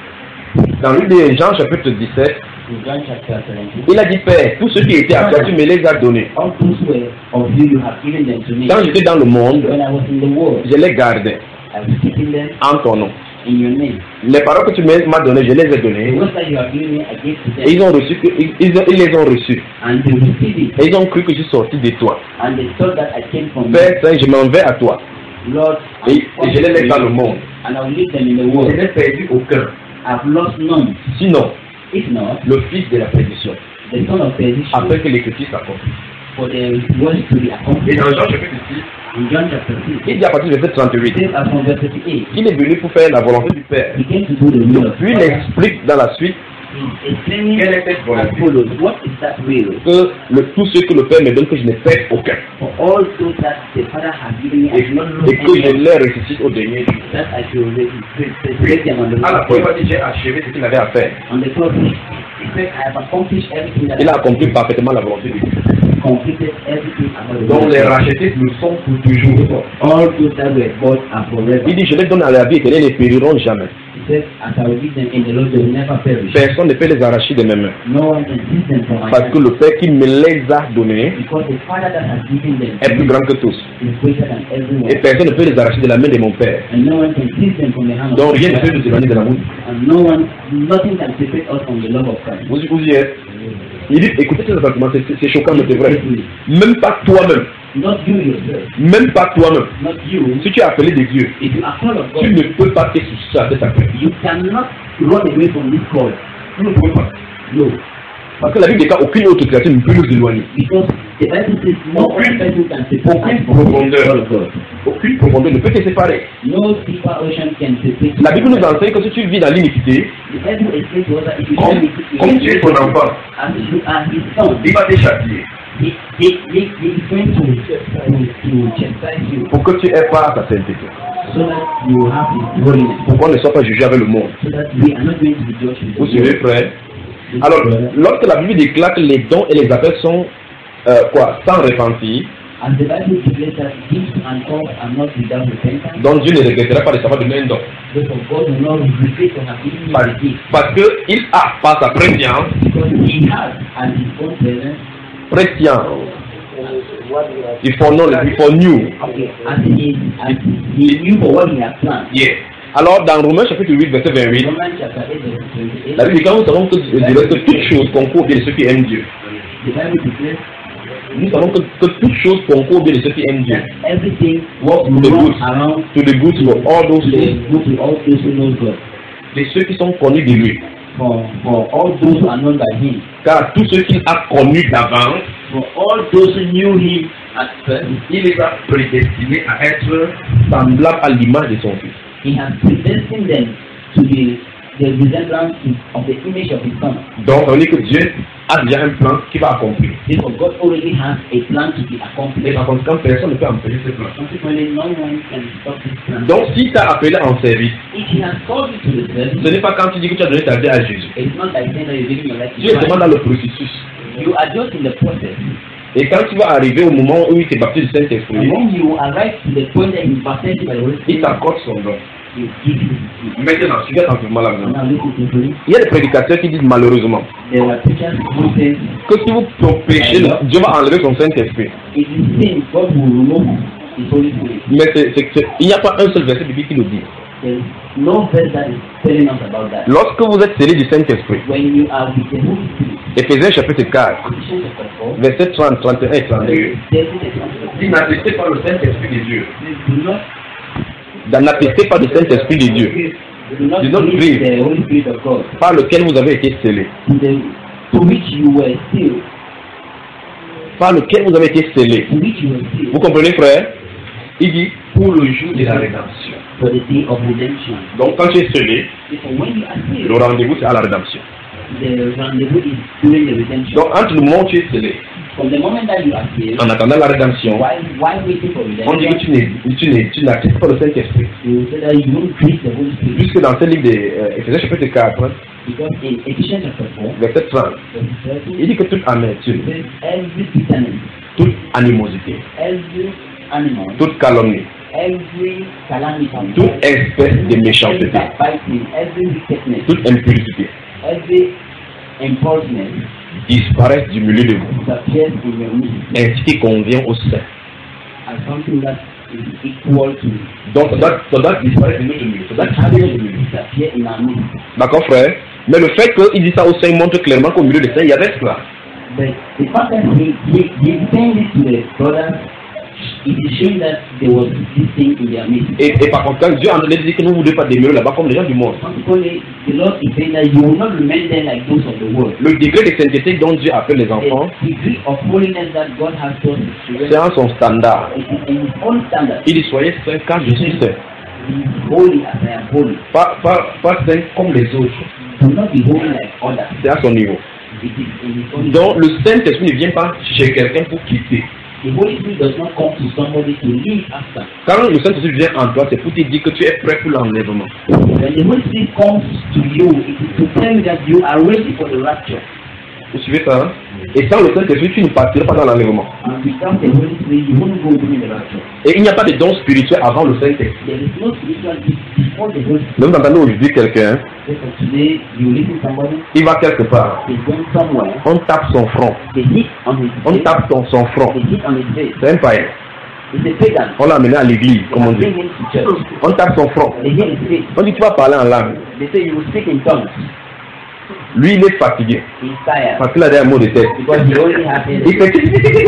dans le livre de Jean chapitre dix-sept, In John chapter seventeen, il a dit, Père, tous ceux qui étaient à toi, tu me les as donnés. all those were of you, you have given them to me. Quand j'étais dans le monde, When I was in the world, je les gardais I was keeping them en ton nom. in your name. Les paroles que tu m'as données, je les ai The données. words that you have given me, I gave to Et them. ils ont reçu, que, ils, ils, ils les ont reçus. And they received it. Et ils ont cru que je suis sorti de toi. And they thought that I came from Père Saint, je m'en vais à toi. you. Lord, Et, I'm et je les laisse dans le monde. and I will leave them in the Je world. n'ai perdu aucun. I've lost none. Sinon, If not, le fils de la perdition, the son of perdition, afin que l'écriture s'accomplisse. for the words to be Et accomplished. dans Jean chapitre six, In John chapter six, il dit à partir du verset trente-huit, says as from verse thirty-eight, qu'il est venu pour faire la volonté du Père. he came to do the will of Puis il God. explique dans la suite He's explaining quelle est cette as volonté. follows. What is that will? Que le, tout ce que le Père me donne, que je ne perds aucun. For all those that the Father has given me, I Et, do not lose et que je any, les ressuscite au dernier jour. that I should resurrect them on the À la last fois, il day. va dire, j'ai achevé ce qu'il avait à faire. On the third day, he said, I have accomplished everything that Il a I accompli parfaitement la volonté de Dieu. completed everything about the Donc will les of God. rachetés le sont pour toujours. All those that were bought are forever. Il dit, je les donne à la vie éternelle et ne périront jamais. He says, as I will give them in the Lord, they will never perish. Personne ne peut les arracher de mes mains. No one can seize them from my Parce hand. que le Père qui me les a donnés Because the Father that has given them est plus grand que tous. is greater than everyone. Et personne ne peut les arracher de la main de mon Père. And no one can seize them from the hand of Donc the rien ne peut Father. nous éloigner de l'amour. And no one, nothing can separate us from the love of Christ. Vous, vous y êtes. Il dit, écoutez ces arguments, c'est c'est choquant, mais c'est vrai. Même pas toi-même, Not you yourself, même pas toi-même. not you. Si tu es appelé de Dieu, If you are called of tu God, ne peux pas te soustraire à cet appel. you cannot run away from this call. Tu ne peux pas. No. Parce que la Bible déclare aucune autre créature ne peut nous éloigner. Because the Bible says no Aucune- one person can separate aucune us from the profondeur. call of God. Aucune profondeur ne peut te séparer. No deeper ocean can separate La us. Bible nous enseigne que si tu vis dans l'iniquité, The Bible explains to us that if you comme, share comme tu es son enfant, as you are his son, il va te châtier he, he, he, he is going to, to, to chastise you pour que tu aies part à sa sainteté. so that you have his holiness. Pour qu'on ne soit pas jugé avec le monde. So that we are not going to be judged with Vous the suivez, world. frère? Alors, lorsque la Bible déclare que les dons et les appels sont euh, quoi, sans repentir, And the Bible declares that gifts and calls are not without repentance. donc Dieu ne regrettera pas de savoir donner un don. Therefore, God will not regret to have given you Parce, the gift parce qu'il a, par sa préscience, because he has at his own presence. préscience, il faut non, il faut new. Okay, as he as he knew for what he has planned. Yeah. Alors, dans Romains chapitre huit, verset vingt-huit, Romans chapter eight, verse twenty-eight. la Bible dit, quand nous savons que, que toutes choses concourent bien de ceux qui aiment Dieu. The Bible declares Nous savons que, que toutes choses concourent bien de ceux qui aiment Dieu. that everything What to the runs good, around to the good for all those to who, the good to all those who know God. de ceux qui sont connus de lui. For for all those who are known by him. Car tous ceux qu'il a connus d'avance, For all those who knew him at first, il les a prédestinés à être semblables à l'image de son Fils. he has predestined them to be the resemblance of the image of his son. Donc, on dit que Dieu a déjà un plan qui va accomplir. Therefore, God already has a plan to be Et accomplished. par conséquent, personne ne peut empêcher ce plan. Consequently, no one can stop this plan. Donc, si tu as appelé en service, If he has called you to the service, ce n'est pas quand tu dis que tu as donné ta vie à Jésus. it's not like saying that you're giving your life to Tu es seulement Christ. dans le processus. You are just in the process. Et quand tu vas arriver au moment où il t'est baptisé du And Saint-Esprit, when you arrive to the point that you baptized by the Holy il Spirit, t'accorde son don. he gives you the gift. Maintenant, tu viens simplement là maintenant. Now listen carefully. Il y a des prédicateurs qui disent malheureusement There are preachers who say que si vous prêchez, Dieu va enlever son Saint-Esprit. it is sin, God will remove his Holy Spirit. Mais c'est, c'est, c'est- il n'y a pas un seul verset biblique qui le dit. There is no verse that is telling us about that. Lorsque vous êtes scellé du Saint-Esprit, When you are with the Holy Spirit, Éphésiens chapitre quatre, Ephesians chapter four, verset trente, trente et un et trente-deux, there is a dit n'attestez pas le Saint-Esprit de Dieu. do not N'attestez pas le Saint-Esprit de Dieu, do not Do not grieve grieve. the Holy Spirit of God, par lequel vous avez été scellés. to the to which you were sealed, Par lequel vous avez été scellés. to which you were sealed Vous comprenez, frère? Il dit pour le jour de la rédemption. for the day of redemption. Donc, quand tu es scellé, Therefore, when you are le sealed, rendez-vous c'est à la rédemption. the rendezvous is during the redemption. Donc, entre le moment où tu es scellé, From the moment that you are sealed, en attendant la rédemption, while while waiting for on dit que redemption, tu n'es- tu n'es- tu n'attestes pas le Saint-Esprit. you say that you don't grieve the Holy Spirit. Puisque dans ce livre d'Éphésiens chapitre quatre, Because in Ephesians chapter four, verset trente, verse thirty, il dit que toute amertume, it says every bitterness, toute animosité, every animal, toute calomnie, every calamity, toute espèce de every méchanceté, backbiting, every wickedness, toute impudicité every impulsiveness disparaissent du milieu de vous, disappears in your midst ainsi qu'il convient au sein. as something that is equal to Donc ça doit, ça doit disparaître de notre milieu. Ça doit disparaître de notre milieu. disappear in our midst. D'accord, frère? Mais le fait qu'il dit ça au sein montre clairement qu'au milieu de ça, il y avait cela. But the fact that he, he, he saying this to the brothers, it is showing that there was this thing in their midst. Et, et par contre, quand Dieu en a dit que nous ne voulons pas demeurer là-bas comme les gens du monde, Consequently, the Lord is saying that you will not remain there like those of the world. le degré de sainteté dont Dieu appelle les enfants, The degree of holiness that God has taught his c'est children, en son standard. it is in his own standard. Il dit soyez saints car je suis saint. Be holy as I am holy. Pas, pas, pas saint comme les autres. Do not be holy like others. C'est à son niveau. It is in his own. Donc le Saint-Esprit ne vient pas chez quelqu'un pour quitter. The Holy Spirit does not come to somebody to live after. Quand le Saint-Esprit vient en toi, c'est pour te dire que tu es prêt pour l'enlèvement. When the Holy Spirit comes to you, it is to tell you that you are ready for the rapture. Vous suivez ça, hein? Et sans le Saint-Esprit, tu ne partiras pas dans l'enlèvement. And without the Holy Spirit, you won't go during the rapture. Et il n'y a pas de don spirituel avant le Saint-Esprit. There is no spiritual gift before the Holy Spirit. Même entendez aujourd'hui quelqu'un, hein, Therefore, today, you listen to somebody, il va quelque part, he's going somewhere, on tape son front, they hit on his on face, tape son, son front. they hit on his face. C'est un païen. It's a pagan. On l'a amené à l'église, They comme on have dit. bring him to church. On tape son front. They hit his face. On dit tu vas parler en langue. They say you will speak in tongues. Lui, il est fatigué. He's tired. Parce qu'il a des mots de tête. Because he only has his Il fait...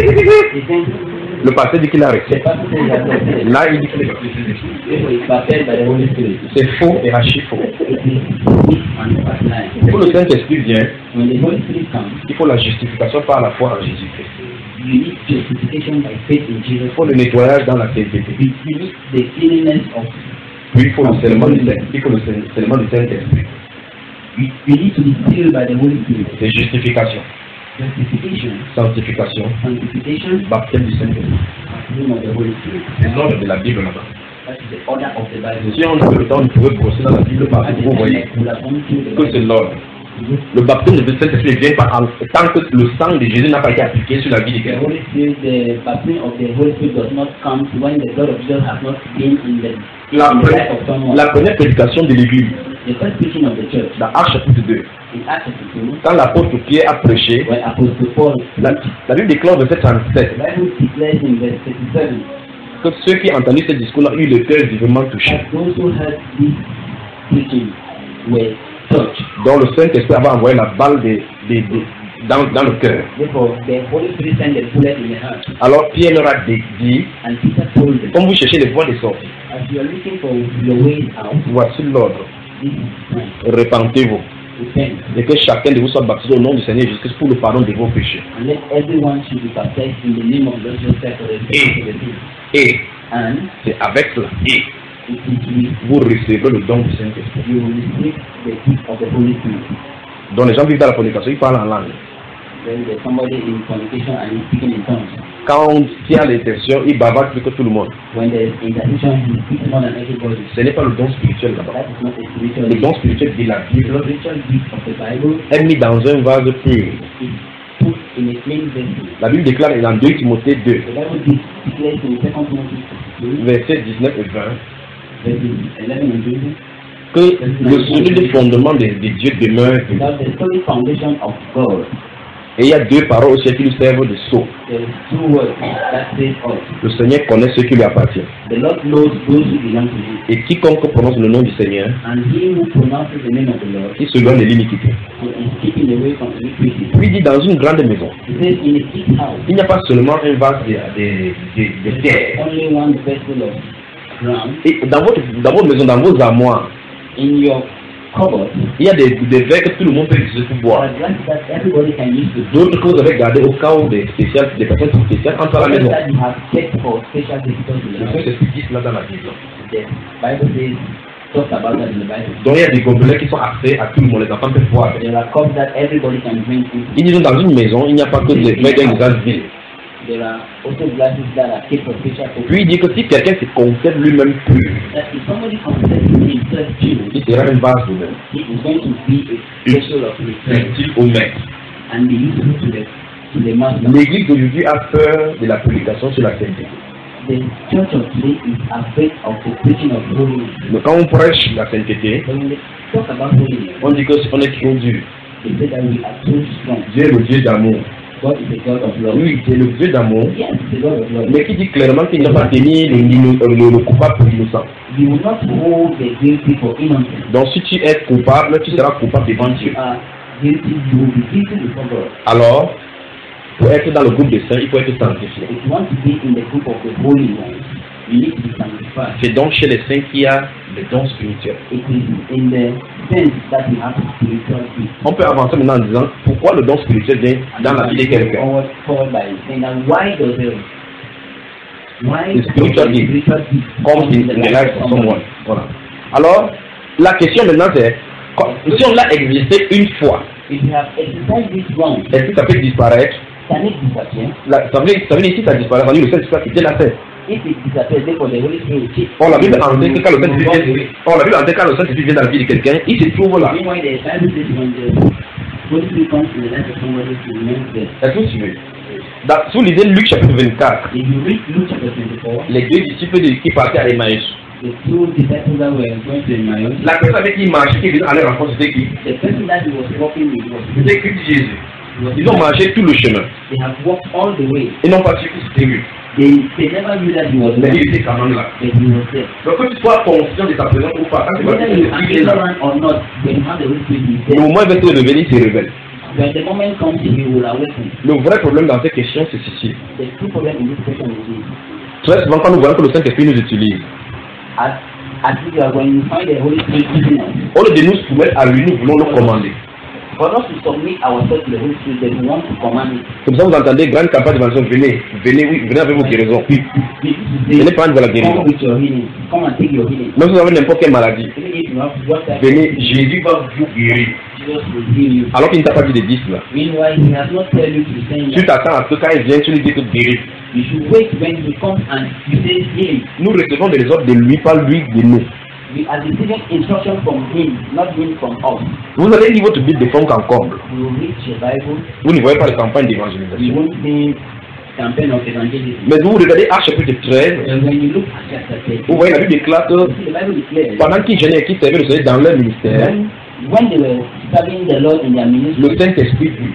He thinks, Le pasteur dit qu'il a the arrêté. pastor says he has not. Là, il dit qu'il est baptisé. Therefore, he's baptized by the Holy Spirit. C'est faux et archi faux. It is weak and fast line. Pour le Saint-Esprit vient, When the Holy Spirit comes, il faut la justification par la foi en Jésus-Christ. you need justification by faith in Jesus. Il faut le nettoyage dans la sainteté. You need the cleanliness of. Puis il faut le scellement du Saint- il faut le scellement du Saint-Esprit. You, you need to be sealed by the Holy Spirit. C'est justification, Justification, sanctification, sanctification, baptême du Saint-Esprit. baptism of the Holy Spirit. C'est l'ordre de la Bible là-bas. That is the order of the Bible. Si on a le temps, on pourrait brosser dans la Bible partout, vous voyez We have gone through the que c'est Bible. l'ordre. Le baptême du Saint-Esprit ne vient pas en, tant que le sang de Jésus n'a pas été appliqué sur la vie de The quelqu'un. Holy Spirit, the baptism of the Holy Spirit does not come when the blood of Jesus has not been in the, La, in the pre- life of someone. la première prédication de l'Église, The first preaching of the church, dans Actes chapitre deux, in Acts chapter two, quand l'apôtre Pierre a prêché, when Apostle Paul, la, la Bible déclare verset trente-sept the Bible declares in verse thirty-seven, que ceux qui ont entendu ce discours-là ont eu le cœur vivement touché. that those who heard this preaching were touched. Donc le Saint-Esprit avait envoyé la balle de, de, de- dans, dans le cœur. Therefore, the Holy Spirit sent the bullet in the heart. Alors Pierre leur a dit, dit, And Peter told them, comme vous cherchez les voies de sortie, as you are looking for your way out, voici l'ordre, this is time. repentez-vous, Repent. et que chacun de vous soit baptisé au nom du Seigneur Jésus-Christ pour le pardon de vos péchés. And let everyone should be baptized in the name of the Lord Jesus Christ for the remission of the sins. Et And c'est avec cela, et it is with vous recevrez le don du Saint-Esprit. you will receive the gift of the Holy Spirit. Donc les gens vivent dans la fornication, ils parlent en langue. When there's somebody in fornication and he's speaking in tongues, Quand on tient l'intention, ils bavardent plus que tout le monde. when there's intercession, he speaks more than everybody. Ce n'est pas le don spirituel là-bas. That is not a spiritual Le gift. don spirituel de la The Bible spiritual gift of the Bible est mis dans un vase pur. is put in a clean vessel. La Bible déclare dans deux Timothée deux, The Bible de- declares in Second Timothy two, versets dix-neuf et vingt, verses eleven and twenty, que le solide fondement de, de Dieu demeure. without the solid foundation of God, Et il y a deux paroles aussi qui nous servent de sceau. there is two words that save us. Le Seigneur connaît ceux qui lui appartiennent. The Lord knows those who belong to him, Et quiconque prononce le nom du Seigneur, and he who pronounces the name of the Lord il se loin de l'iniquité. is keeping away from iniquity. Puis il dit dans une grande maison, He says, in a big house, il n'y a pas seulement un vase de, de, de, de terre. only one vessel of ground. Et dans votre, dans votre maison, dans vos armoires, In your cupboard, il y a des, des verres que tout le monde peut utiliser pour there boire. are glasses that everybody can use to drink. D'autres que vous avez gardés au cas où des, spéciales, des personnes spéciales entrent à la Others maison. that you have kept for special visitors in the Le house. Saint-Esprit dit cela dans la Bible. The Bible says, talks about that in the Bible. Donc il y a des gobelets qui sont accès à tout le monde, les enfants peuvent boire avec. There are cups that everybody can drink into. Ils disent dans une maison, il n'y a pas que des verres d'un usage vide. There are also glasses that are kept for special purposes. Puis il dit que si quelqu'un se concède lui-même pur, That if somebody considers himself Jew, il sera un vase de même, he is going to be a vessel of return utile au maître. and be useful to the to the master. L'église d'aujourd'hui a peur de la prédication sur la sainteté. The church of today is afraid of the preaching of holiness. Mais quand on prêche la sainteté, When we talk about holiness, on dit qu'on est trop dur. they say that we are too strong. Dieu est le Dieu d'amour. God is a God of love. Oui, c'est le Dieu d'amour. Yes, it's a God of love. Mais qui dit clairement qu'il ne va pas tenir le, le, le, le coupable pour l'innocent. You will not hold the guilty for innocent. Donc si tu es coupable, tu seras coupable devant Dieu. You are guilty, you will be guilty before God. Alors, pour être dans le groupe des saints, il faut être sanctifié. If you want to be in the group of the holy ones, you need to be sanctified. C'est donc chez les saints qu'il y a des dons spirituels. It is in the sense that you have spiritual gifts. On peut avancer maintenant en disant pourquoi le don spirituel vient dans la vie de quelqu'un. Forward, forward by saying that why does it, why The spiritual does the gift spiritual gift comes in the life of someone. Voilà. Alors, la question maintenant c'est, quand- si on l'a existé une fois, If you have exercised this wrong, est-ce que ça peut disparaître? can it disappear? La- Ça veut, ça veut dire si ça disparaît, ça veut dire le Saint-Esprit a quitté la terre. If it disappears, therefore the Holy Spirit will keep. Or la Bible enseigne que quand le Saint-Esprit vient, or la Bible enseigne que quand le Saint-Esprit vient dans la vie de quelqu'un, il se trouve là. Meanwhile, the Bible says when the Holy Spirit comes in the life of somebody, he remains there. Est-ce que tu veux? Dans- Si vous lisez Luc chapitre vingt-quatre, If you read Luke chapter twenty-four, les deux disciples de- qui partaient à Emmaüs, the two disciples that were going to Emmaus, la personne avec qui ils marchaient, qui venait à leur rencontre, c'était qui? the person that he was walking with was C'était Christ Jésus. was- Ils ont marché tout le chemin. They have walked all the way. Ils n'ont pas su que c'était lui. They, they never knew that he was Mais there, il était quand même là. but he was there. Donc que tu sois conscient de sa présence ou pas, quand tu vas Whether you are il est là. ignorant or not, when you have the Holy Spirit, he is Le there. moment où il va se révéler, il se révèle. When the moment comes, he will awaken. Le vrai problème dans cette question, c'est ceci. The true problem in this question is this. Très souvent, quand nous voyons que le Saint-Esprit nous utilise, As, as if you are when you find the Holy Spirit using us, au lieu de nous soumettre à lui, nous voulons le commander. for us to submit ourselves to the Holy Spirit, then we want to command it. Comme ça, vous entendez, grande campagne d'évangélisation, venez, venez, oui, venez avec vos guérisons. We used to Venez say, prendre de la come guérison. with your healing. Come and take your healing. Même si vous avez n'importe quelle maladie, Even if you have what type venez, Jésus va vous guérir. Jesus will heal you. Alors qu'il ne t'a pas dit de dix là. Meanwhile, he has not told you to be saying Tu that. t'attends à ce que quand il vient, tu lui dis que guéris. You should wait when he comes and you say healing. Nous recevons des ordres de lui, pas lui de nous. We are receiving instruction from him, not him from us. Vous allez lire votre Bible de fond qu'en comble. We will read your Bible. Vous ne voyez pas les campagnes We d'évangélisation. won't see campaign of evangelism. Mais vous regardez Actes chapitre treize, And when you look at chapter thirteen, vous voyez la Bible déclare que you see the Bible declares pendant qu'ils gênaient et qu'ils servaient le Seigneur dans leur ministère, when, when they were serving the Lord in their ministry, le Saint-Esprit dit,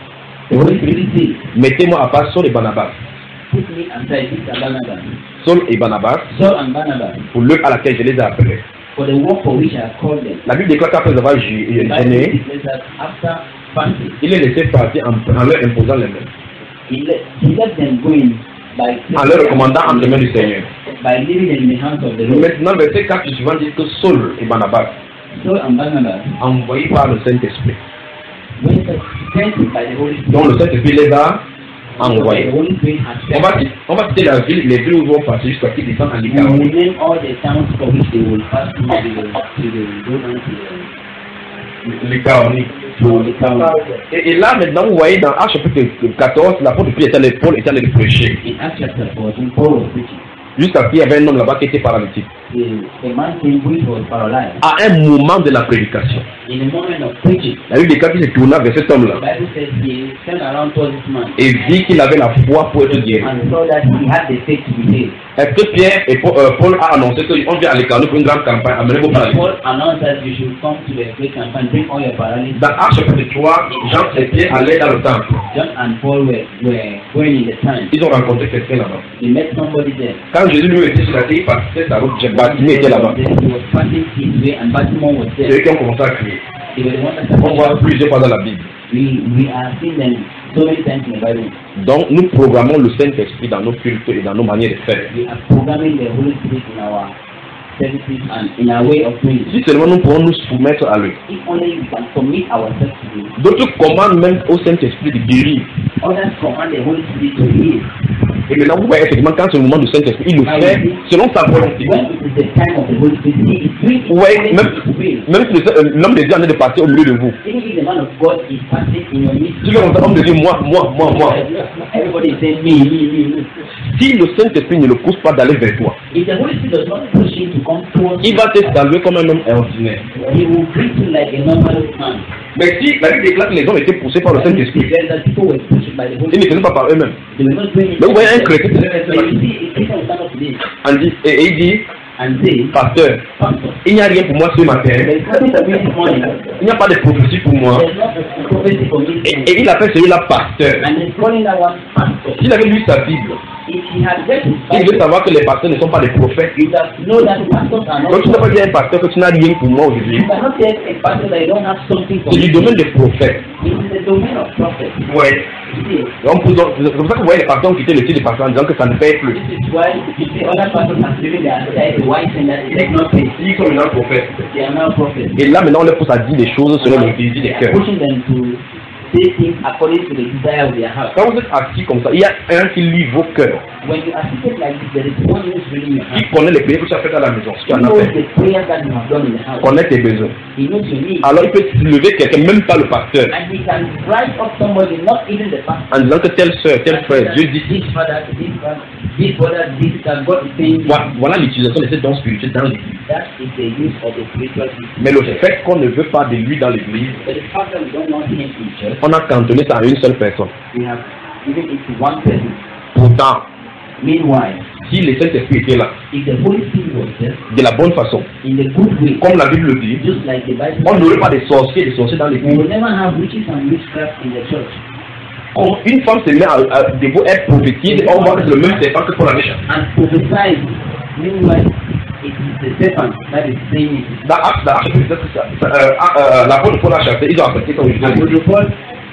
the Holy Spirit said, mettez-moi à part Saul et Barnabas. put me aside, this and Barnabas. Saul et Barnabas, Saul and Barnabas, pour l'œuvre à laquelle je les ai appelés. for the work for which I have called them. La Bible déclare qu'après avoir gê- The Bible gêné, declares that after fasting, il les laissait partir en, en leur imposant les mains, he let, he let them go in by, en leur recommandant entre les mains du Seigneur. by leaving them in the hands of the Lord. Maintenant, le verset quatre suivant dit que Saul et Barnabas, Saul and Barnabas envoyés par le Saint-Esprit, were sent by the Holy Spirit. dont le Saint-Esprit les a The envoyés. Holy Spirit has On sent va, on va citer la ville, les villes où ils vont passer jusqu'à ce qu'ils descendent en We Lycaonie. will name all the towns for which they will pass through. They will, they will go down to Lycaonie. the, to the town. Et, et là, maintenant, vous voyez dans Actes chapitre quatorze, l'apôtre Pierre était allé, Paul était allé le prêcher. In Acts chapter fourteen, Paul was preaching. Jusqu'à ce qu'il y avait un homme là-bas qui était paralytique. The, the man came which was paralyzed. À un moment de la prédication, In the moment of preaching, la Bible déclare qu'il s'est tourné vers cet the homme-là Bible says he turned around towards this man et vit qu'il avait la foi pour être guéri. and saw that he had the faith to be healed. Est-ce que Pierre et Paul, euh, Paul a annoncé qu'on vient à Lycaonie pour une grande campagne, amenez vos paralytiques? Paul announced that you should come to the great campaign, bring all your paralytics. Dans Actes chapitre trois, Jean et Pierre allaient dans le temple. John and Paul were, were going in the time. Ils ont rencontré quelqu'un là-bas. They met somebody there. Quand Jésus lui était sur la terre, il passait sa route, Bartimée était là-bas. He was passing his way and Baltimore was C'est there. eux qui ont commencé à crier. They were the ones that On voit plusieurs fois dans la Bible. we, we are seeing them so many times in the Bible. Donc, nous programmons le Saint-Esprit dans nos cultes et dans nos manières de faire. We are programming the Holy Spirit in our services and in our way of doing it. Si seulement nous pouvons nous soumettre à lui. If only we can commit ourselves to Him. D'autres commandent même au Saint-Esprit de guérir. Others command the Holy Spirit to heal. Et maintenant, vous voyez effectivement, quand c'est le moment du Saint-Esprit, il le fait selon sa volonté. When it is the time of the Holy Spirit, He is doing it Vous voyez, according même, to His will. même si le- euh, l'homme de Dieu en est de partir au milieu de vous. Even if the man of God is passing in your midst, Tu veux entendre l'homme de Dieu, moi, moi, moi, moi. everybody is saying me, me, me, me. Si le Saint-Esprit ne le pousse pas d'aller vers toi, If the Holy Spirit does not push him to come towards il va te saluer comme un homme ordinaire. you, He will greet you like a normal man. Mais si la Bible déclare que les hommes étaient poussés par le Saint-Esprit, Then that people were pushed by the Holy ils ne faisaient pas par eux-mêmes. They were not doing it. Mais vous voyez un chrétien, But you see, a Christian stand up today on dit, et, et il dit, and say, pasteur, Pastor, il n'y a rien pour moi ce matin, there is nothing for me this morning. il n'y a pas de prophétie pour moi. There's not a prophecy for me. Et, et il appelle celui-là pasteur. And he's calling that one pastor. S'il avait lu sa Bible, If he had read his il Bible, veut savoir que les pasteurs ne sont pas des prophètes. you would know that pastors are not. Donc tu ne peux pas dire à un pasteur que tu n'as rien pour moi aujourd'hui. You cannot tell a pastor that you don't have something for C'est du me. domaine des prophètes. It is the domain of prophets. Ouais. You see, Donc, pour- donc, c'est pour ça que vous voyez les pasteurs ont quitté le titre de pasteur en disant que ça ne paye plus. this is why you see other pastors are giving their side the white and that they not pay. Ils sont maintenant prophètes. They are now prophets. Et là maintenant on les pousse à dire des choses selon le désir They des are cœurs. pushing them to say things according to the desire of their heart. Quand vous êtes assis comme ça, il y a un qui lit vos cœurs, When you are seated like this, there is one who is reading your qui heart. connaît les prières que tu as faites à la maison, ce He que tu en as knows fait, the prayers that you have done in the house. connaît tes besoins. He knows your needs. Alors il peut lever quelqu'un, même pas le pasteur, And he can rise up somebody, not even the pastor. en disant que telle soeur, tel frère, Dieu dit This father, this father, this brother, this that God is saying. voilà, voilà l'utilisation de ces dons spirituels dans l'église. That is the use of the spiritual gift. Mais le fait qu'on ne veut pas de lui dans l'église, But the fact that we don't want him in church, on a cantonné ça à une seule personne. we have given it to one person. Pourtant, Meanwhile, si le Saint-Esprit était là, if the Holy Spirit was there, de la bonne façon, in the good way, comme la Bible le dit, just like the Bible, on n'aurait pas de sorciers, de sorciers dans we l'église. will never have witches and witchcraft in the church. Quand une femme se met à, à devoir être prophétise, on voit que c'est le même serpent que Paul avait chassé. And prophesy, meanwhile, it is the serpent that is saying it. Dans Actes, dans Actes, peut-être que ça, ça, euh, euh, l'apôtre Paul a chassé, ils ont accepté ça aujourd'hui. Apostle Paul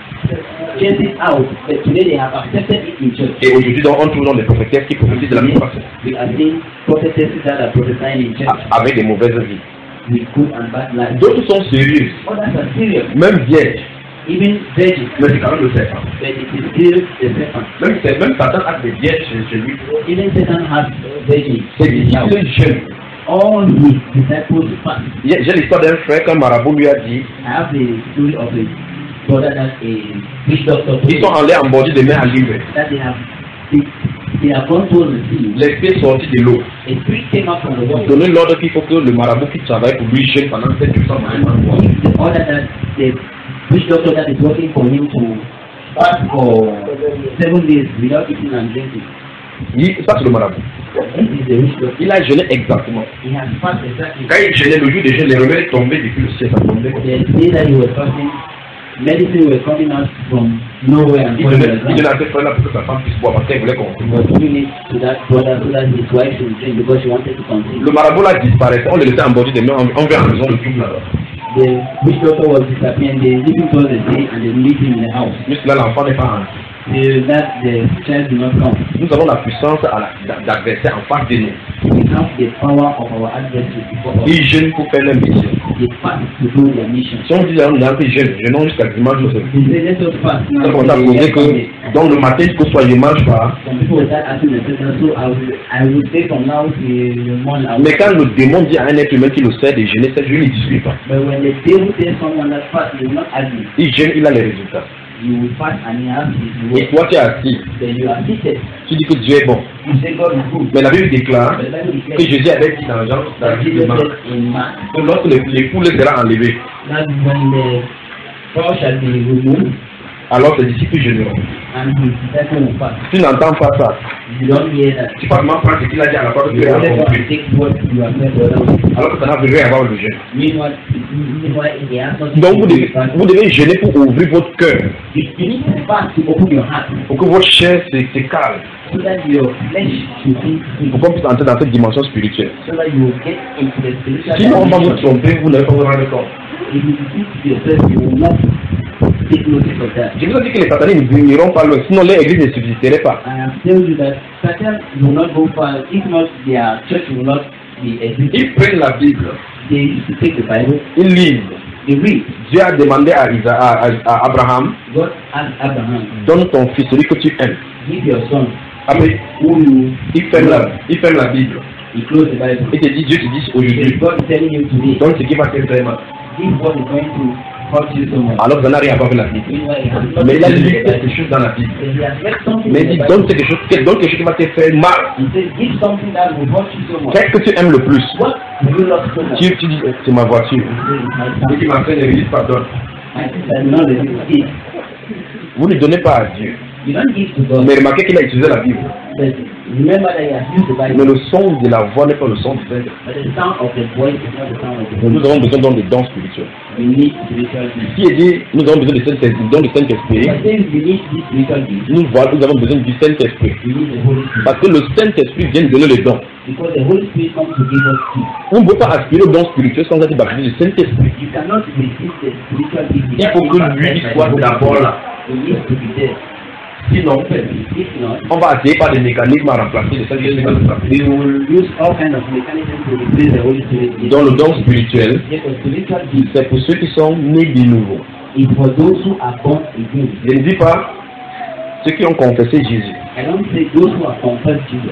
chased it out, but today they have accepted it in church. Et aujourd'hui, donc, on trouve dans les prophétesses qui prophétisent de la même façon, We are seeing prophetesses that are prophesying in church a- avec des mauvaises vies. with good and bad lives. D'autres sont sérieuses, Others are serious, même vierges, even virgins, mais c'est quand même le serpent. but it is still the serpent. Même, c'est- même Satan a des vierges chez, chez lui. Even Satan has virgins. C'est disciples jeunes. All his disciples fast. Il y a- J'ai l'histoire d'un frère qu'un marabout lui a dit, I have the story of a brother that a witch doctor ils sont allés en bordure de mer à libre. that they have they, they have gone to the sea. L'esprit est sorti de l'eau. A spirit came out from the water. Donner l'ordre qu'il faut que le marabout qui travaille pour lui gêne pendant sept jours sans manger And sans boire. give the order that the witch doctor that is working for him to fast for seven days without eating and drinking. Il- Ça, c'est le marabout. This is the witch doctor. Il a jeûné exactement. He has fasted exactly. Quand il jeûnait le jour de jeûne, les remèdes tombaient depuis le ciel, ça tombait. The day that he was fasting, medicine were coming out from nowhere and Il falling on donnait the il ground. donnait à ce frère-là pour que sa femme puisse boire parce qu'elle voulait qu'on He was giving it to that brother so that his wife should drink because she wanted to conceive. Le marabout là disparaissait, on le laissait en bordure de mer, on on vient en maison de tout là-bas. The witch doctor was disappearing. They leaving towards the day and they leave him in the house. Juste là, l'enfant n'est pas en. Till that the child do not come. Nous avons la puissance à la- d'adversaire en face de nous. We have the power of our adversary before us. Ils jeûnent pour faire leur mission. They fast to do their mission. Si on dit là, on a que jeûne, jeûnons jusqu'à dimanche, je sais. They say let us fast Ça now. commence à causer que, donc le matin jusqu'au soir, je mange pas. Some people will start asking themselves, so I will, I will stay from now till the morning. I will- Mais quand le démon dit à un être humain qui le sait de jeûner, c'est je ne discute pas. But when the devil tells someone that fast, they will not argue. Il jeûne, il a les résultats. You will fast and he has his Et reward. toi, tu es assis, Then you are seated. tu dis que Dieu est bon. You say God is good. Mais la Bible déclare But the Bible que declares Jésus avait dit dans Jean, dans la that Bible de Jesus Marc, said in Mark que lorsque le- l'époux le sera enlevé, that when the power shall be removed alors ses disciples jeûneront. and his disciples will fast. Tu n'entends pas ça. You don't hear that. Tu parles même pas ce qu'il a dit à la fois que You tu as only want to compris. take what you have said, brother. Alors que ça n'a rien à voir avec le jeûne. Meanwhile, meanwhile, he has not. Donc vous devez, vous devez jeûner pour ouvrir votre cœur, You you need to fast to open your heart pour que votre chair se, se calme, so that your flesh should be free, pour qu'on puisse entrer dans cette dimension spirituelle. so that you will get into the spiritual Sinon on va vous dimension. tromper, vous n'allez pas vous rendre compte. If you deceive yourself, you will not take notice of that. Je vous ai dit que les satanistes n'iront pas loin, sinon leur église ne subsisterait pas. I have told you that Satan will not go far. If not, their church will not be existing. Ils prennent la Bible, They used to take the Bible, ils lisent. they read. Dieu a demandé à, Isa- à, à- à Abraham, God asked Abraham, donne ton fils, celui que tu aimes. give your son, Après, who you, il ferme la, il ferme la Bible. he closed the Bible. Il te dit, Dieu te dit If aujourd'hui, God is telling you today, donne ce qui va te faire mal. this what is going to hurt you so much. Alors ça n'a rien à voir avec la Bible. Meanwhile, he has not Mais il a given lu you the quelque Bible. chose dans la Bible. He has read something Mais in il dit, the donne Bible. quelque chose, donne quelque chose qui va te faire mal. He says, give something that will hurt you so much. Qu'est-ce que tu aimes le plus? What do you love so much? Tu, tu dis, c'est ma voiture. He says, "It's my Et son." tu m'entraînes et lui dis, pardonne. My sister, do not receive. Vous ne donnez pas à Dieu. You don't give to God. Mais remarquez qu'il a utilisé la Bible. But remember that you have used the Bible. Mais le son de la voix n'est pas le son du Saint-Esprit. But the sound of the voice is not the sound of the Nous voice. avons besoin donc de dons spirituels. We need spiritual gifts. Qui est dit, nous avons besoin de Saint-Esprit, dons du Saint-Esprit. But then we need this spiritual gift. Nous, voilà, nous avons besoin du Saint-Esprit. We need the Holy Spirit. Parce que le Saint-Esprit vient de donner les dons. Because the Holy Spirit comes to give us gifts. On ne peut pas aspirer aux dons spirituels sans être baptisé du Saint-Esprit. You cannot receive the spiritual gift. Il faut que lui il soit d'abord là. He needs to be there. Sinon, If not, on va essayer par des mécanismes à remplacer le Saint-Esprit. we will use all kinds of mechanisms to replace the Holy Spirit. Dans le don spirituel, Yet the spiritual gift c'est pour ceux qui sont nés de nouveau. is for those who are born again. Je ne dis pas ceux qui ont confessé Jésus. I don't say those who have confessed Jesus.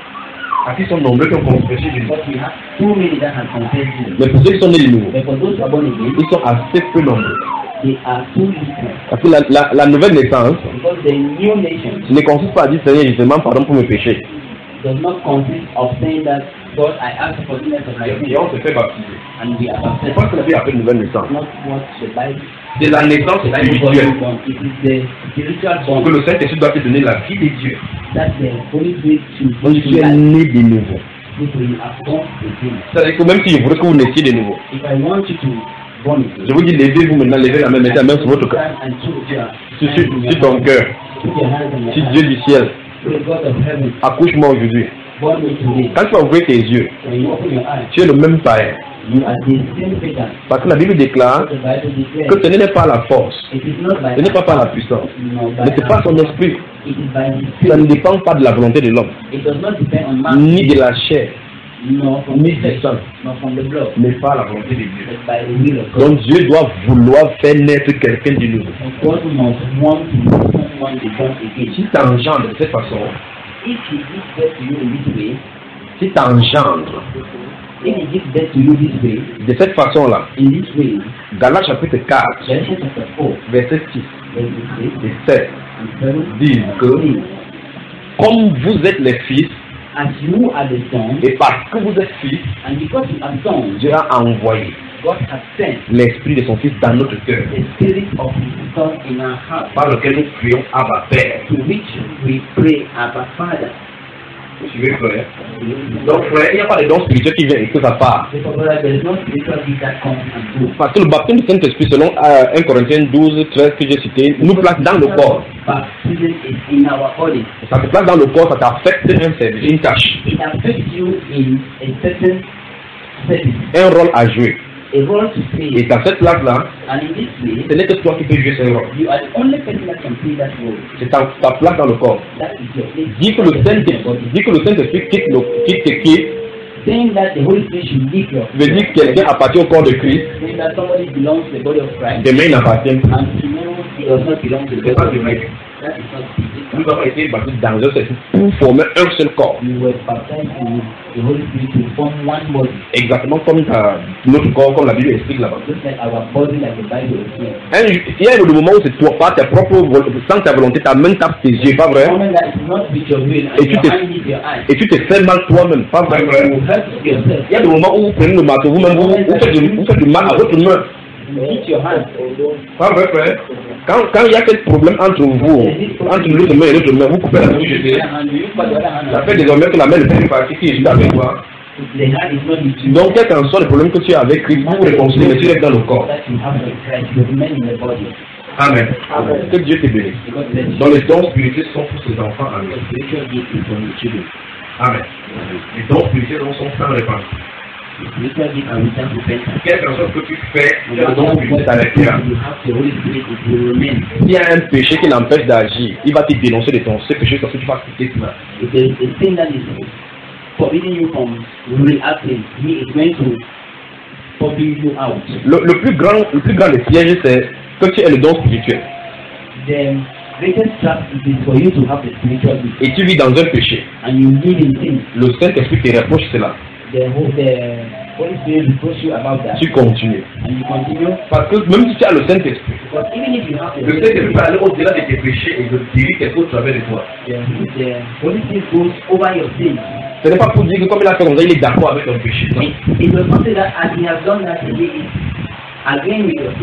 À qui sont nombreux qui ont confessé Jésus. But we have too many that have confessed Jesus. Mais pour ceux qui sont nés de nouveau, But for those who are born again, ils sont assez peu nombreux. they are too little. Parce que la, la, la nouvelle naissance Because the new nation ne consiste pas à dire Seigneur, je te demande pardon pour mes péchés. does not consist of saying that God, I ask for forgiveness of my Et sins, on se fait baptiser. and we are C'est baptized. pas ce que la Bible appelle nouvelle naissance. Not what the Bible. C'est la naissance The Bible spirituelle. born. It is the spiritual Que born le Saint-Esprit doit te donner la vie de Dieu. that the Holy Spirit should Donc give tu to es life. né de nouveau. So you are born again. C'est-à-dire que même si je voudrais que vous naissiez de nouveau, If I want you to born again, je vous dis levez-vous maintenant, levez la main, mettez la main sur votre cœur, and put your sur, hands sur, in your sur ton heart. cœur. Put your hands on your Si heart. Dieu du ciel, To the God of heaven, accouche-moi aujourd'hui. born me today. Quand tu vas ouvrir tes yeux, When you open your eyes, tu es le même païen. you are the same Satan. Parce que la Bible déclare The Bible declares que ce n'est pas la force, it is not by ce n'est pas par la puissance, no, by mais c'est par son esprit. it is by his Ça ne spirit. dépend pas de la volonté de l'homme, It does not depend on man, ni de la chair, nor from ni the du flesh, sang, nor from the blood, mais par la volonté de Dieu. but by the will of God. Donc Dieu doit vouloir faire naître quelqu'un de nouveau. And God must want to make someone to born again. Si tu engendres de cette façon, If he gives birth to you in this way, si tu engendres if he gives birth to you this way, de cette façon-là, in this way, Galates chapitre quatre, Galatians chapter four, verset six verse six et sept and seven, disent que says, comme vous êtes les fils, as you are the sons, et parce que vous êtes fils, and because you are sons, Dieu a envoyé God has sent l'esprit de son fils dans notre cœur, the spirit of his son in our heart, par lequel nous prions Abba Père. to which we pray, Abba Father. Vous suivez, frère? Donc, frère, il n'y a pas de don spirituel qui vient et que ça part. Therefore, brother, there is no spiritual gift that comes and goes. Parce que le baptême du Saint-Esprit, selon euh, un Corinthiens douze, treize que j'ai cité, nous place dans le corps. Baptism is in our body. Ça te place dans le corps, ça t'affecte un service, une tâche, It affects you in a certain service, un rôle à jouer. a role to play. Et dans cette place-là, And in this way, ce n'est que toi qui peux jouer ce rôle. you are the only person that can play that role. C'est ta, ta place dans le corps. That is your place. Dis que le Saint-Esprit dis que le Saint-Esprit quitte, le, quitte te quitte, Saying that the Holy Spirit should leave your veut dire que quelqu'un appartient au corps de Christ, saying that somebody belongs to the body of Christ, demain il n'appartient plus. and tomorrow he does not belong to the C'est pas body of vrai. Christ. That is not Nous biblical. avons été baptisés dans un seul pour former un seul corps. We were baptized in the Holy Spirit to form one body, Exactement comme euh, notre corps, comme la Bible explique là-bas. just like our body, like the Bible explains. Un- Il y a le moment où c'est toi, pas tes propres, vol- sans ta volonté, ta main tape tes yeux, pas vrai? Moment that is not with your will and Et tu your te- hand is your eye. Et tu te fais mal toi-même, pas vrai? You hurt yourself. Il y a des moments où vous prenez le marteau, vous-même, vous, vous, faites du, vous faites du mal à votre main. You hit your hand. Pas vrai, frère? Quand, quand il y a quel problème entre vous, entre l'autre main et l'autre main, vous coupez la bouche et ça fait désormais que la main ne fait plus partie qui est juste avec toi. The hand is not with you. Donc, quel qu'en soit le problème que tu as avec Christ, vous vous réconciliez, mais tu restes dans le corps. That you have with Christ, you remain in the body. Amen. Que Dieu te bénisse. Because the Donc, les dons spirituels sont pour ses enfants. Amen. spiritual gift is from the children. Amen. Les dons spirituels sont sans répandu. The spiritual gift are without repentance. Quel qu'en soit ce que tu fais, No le matter don what spirituel t'arrêtera. you have the Holy Spirit, it will remain. S'il y a un péché qui l'empêche d'agir, il va te dénoncer de ton ce péché parce que tu vas quitter cela. If there is a thing that is forbidding you from reacting, he is going to forbid you out. Le, le plus grand, le plus grand des pièges, c'est que tu aies le don spirituel The greatest trap it is for you to have the spiritual gift et tu vis dans un péché. and you live in sin. Le Saint-Esprit te reproche cela. The, whole, the Holy Spirit reproach you about that, Tu continues. and you continue. Parce que même si tu as le Saint-Esprit, But even if you have the le Holy Saint-Esprit Spirit, va aller au-delà de tes péchés et de guérir quelque chose à travers de toi. the, the Holy Spirit goes over your sins. Ce n'est pas pour dire que comme il a fait comme ça, il est d'accord avec ton péché. Non. It, it does not say that as he has done that, he is agreeing with your sins.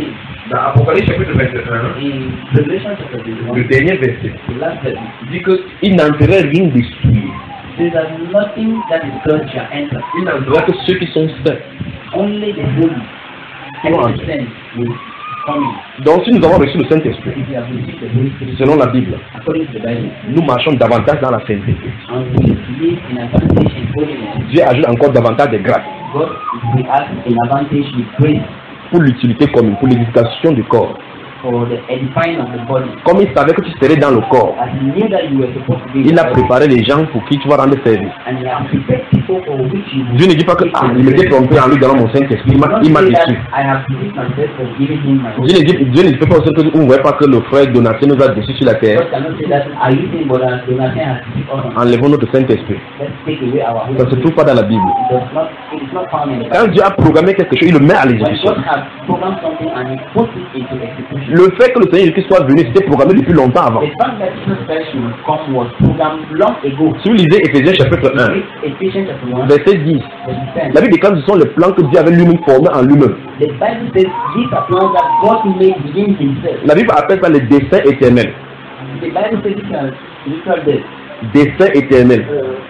Dans Apocalypse chapitre vingt-et-un, in Revelation chapter le twenty-one, dernier verset, the last verse, il dit qu'il n'entrerait rien destruire. says that nothing that is good shall enter. Il n'entrerait que ceux qui sont saints. Only the holy Qui vont and entrer. the saints will come in. Donc si nous avons reçu le Saint-Esprit, If you have received the Holy Spirit, selon la Bible, according to the Bible, nous marchons davantage dans la sainteté. and we live in advantage in holiness, Dieu ajoute encore davantage de grâce God will ask in advantage with grace pour l'utilité commune, pour l'édification du corps. for the edifying of the body. Comme il savait que tu serais dans le corps, As he knew that you were supposed to be in il the a body, préparé les gens pour qui tu vas rendre service. and he has prepared people for which you Dieu ne dit pas que ah, il m'était trompé en lui donnant mon Saint-Esprit, il m'a il m'a say that déçu. I have deceived myself for giving him my Dieu ne dit, Dieu ne dit pas aussi que vous ne voyez pas que le frère Donatien nous a déçus sur la terre. God cannot say that are you saying but uh, Donatien has deceived us. Enlevons notre Saint-Esprit. Let's take away our Holy Ça ne se Spirit. trouve pas dans la Bible. It does not it is not found in the Quand Bible. Dieu a programmé quelque chose, il le met à When l'exécution. God has programmed something and he puts it into execution. Le fait que le Seigneur Jésus soit venu, c'était programmé depuis longtemps avant. The fact that Jesus Christ should come was programmed long ago. Si vous lisez Éphésiens chapitre un, Read Ephesians chapter one, verset dix, verse ten. la Bible déclare que ce sont les plans que Dieu avait lui-même formés en lui-même. The Bible says these are plans that God made within himself. La Bible appelle ça les desseins éternels. The Bible says these are spiritual death. Desseins éternels.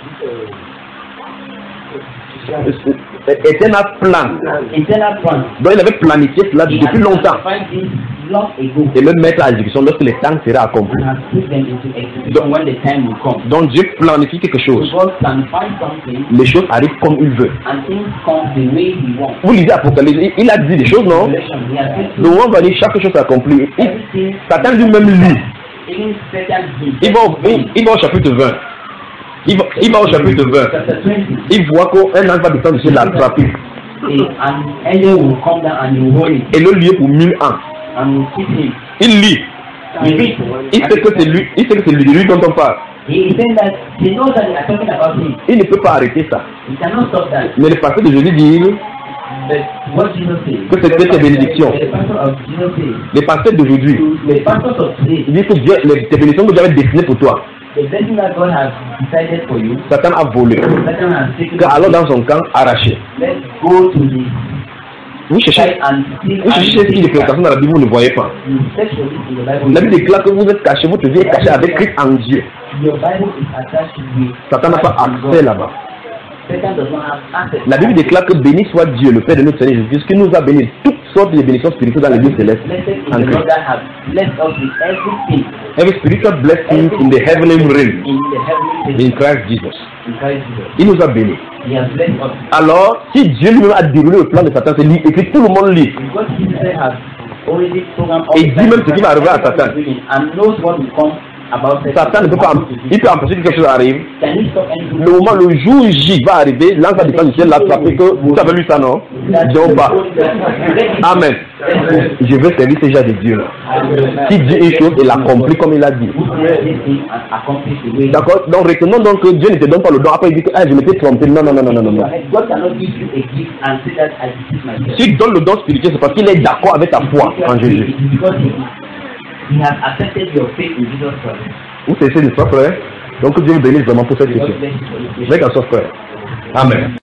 Eternal plan. Internal plans. Donc il avait planifié cela He depuis has longtemps. planified this long ago Et même mettre à l'exécution lorsque le temps sera accompli. and has put them into execution when the time will come. Donc Dieu planifie quelque So chose. God planifies something Les choses arrivent comme il veut. and things come the way he wants. Vous lisez Apocalypse, il- il a dit des choses, non? Revelation, he has said Le moment venu, chaque chose s'accomplit. Il- everything, Satan lui-même lit. even Satan Il va, au, il, il va au chapitre vingt. Il va, il va au chapitre vingt. chapter twenty. Il voit qu'un ange va descendre sur l'attraper. A- An angel will come down and he will hold it Et le lier pour mille ans. and will keep him. Il lit. He reads. Il sait que c'est lui, il sait que c'est lui, lui dont on parle. He is saying that he knows that they are talking about him. Il ne peut pas arrêter ça. He cannot stop that. Mais le pasteur de Jésus dit But what Jesus says, que c'était tes bénédictions. the pastor of Jesus says, Les pasteurs d'aujourd'hui, the pastors of today, il dit que Dieu, les tes bénédictions que Dieu avait destinées pour toi, the blessing that God has decided for you, Satan a volé. Satan has taken Que alors dans son camp, arraché. let's go to the Vous cherchez, side and see vous cherchez ce qui est présentation dans la Bible, vous ne voyez pas. you search for it in the La Bible. Bible déclare que vous êtes caché, votre vie est cachée avec Christ en Dieu. Your Bible is attached with Satan n'a pas Christ in God. accès là-bas. Satan does not have access. La Bible déclare que béni soit Dieu, le Père de notre Seigneur Jésus, qui nous a bénis toutes sortes de bénédictions spirituelles dans l'église céleste Blessed is en the Christ. Lord that has blessed us with everything Every spiritual blessing in the heavenly realm in the heavenly in places Christ Jesus. in Christ Jesus. Il nous a bénis. He has blessed us. Alors, si Dieu lui-même a déroulé le plan de Satan, c'est lui et que tout le monde lit. Because Jesus has already programmed all Et the dit même time ce qui va arriver à Satan. and knows what will come about Satan ne peut pas, il peut empêcher que quelque chose arrive. Can he stop anything? Le moment, le jour J va arriver, l'ange va descendre du ciel, l'attraper que vous avez lu ça, non? Disons pas. Amen. Je veux servir ces gens de Dieu là. Si Dieu est chose, il l'accomplit comme il a dit. D'accord? Donc retenons donc que Dieu ne te donne pas le don. Après il dit que ah, je m'étais trompé. Non, non, non, non, non, non. God cannot give you a gift and say that I deceived myself. S'il donne le don spirituel, c'est parce qu'il est d'accord avec ta foi en Jésus. Because he, he has accepted your faith in Jesus Christ. Vous cessez de soi, frère. Donc que Dieu vous bénisse vraiment pour cette God question. bless you for your faith. Avec un soeur, frère. Amen.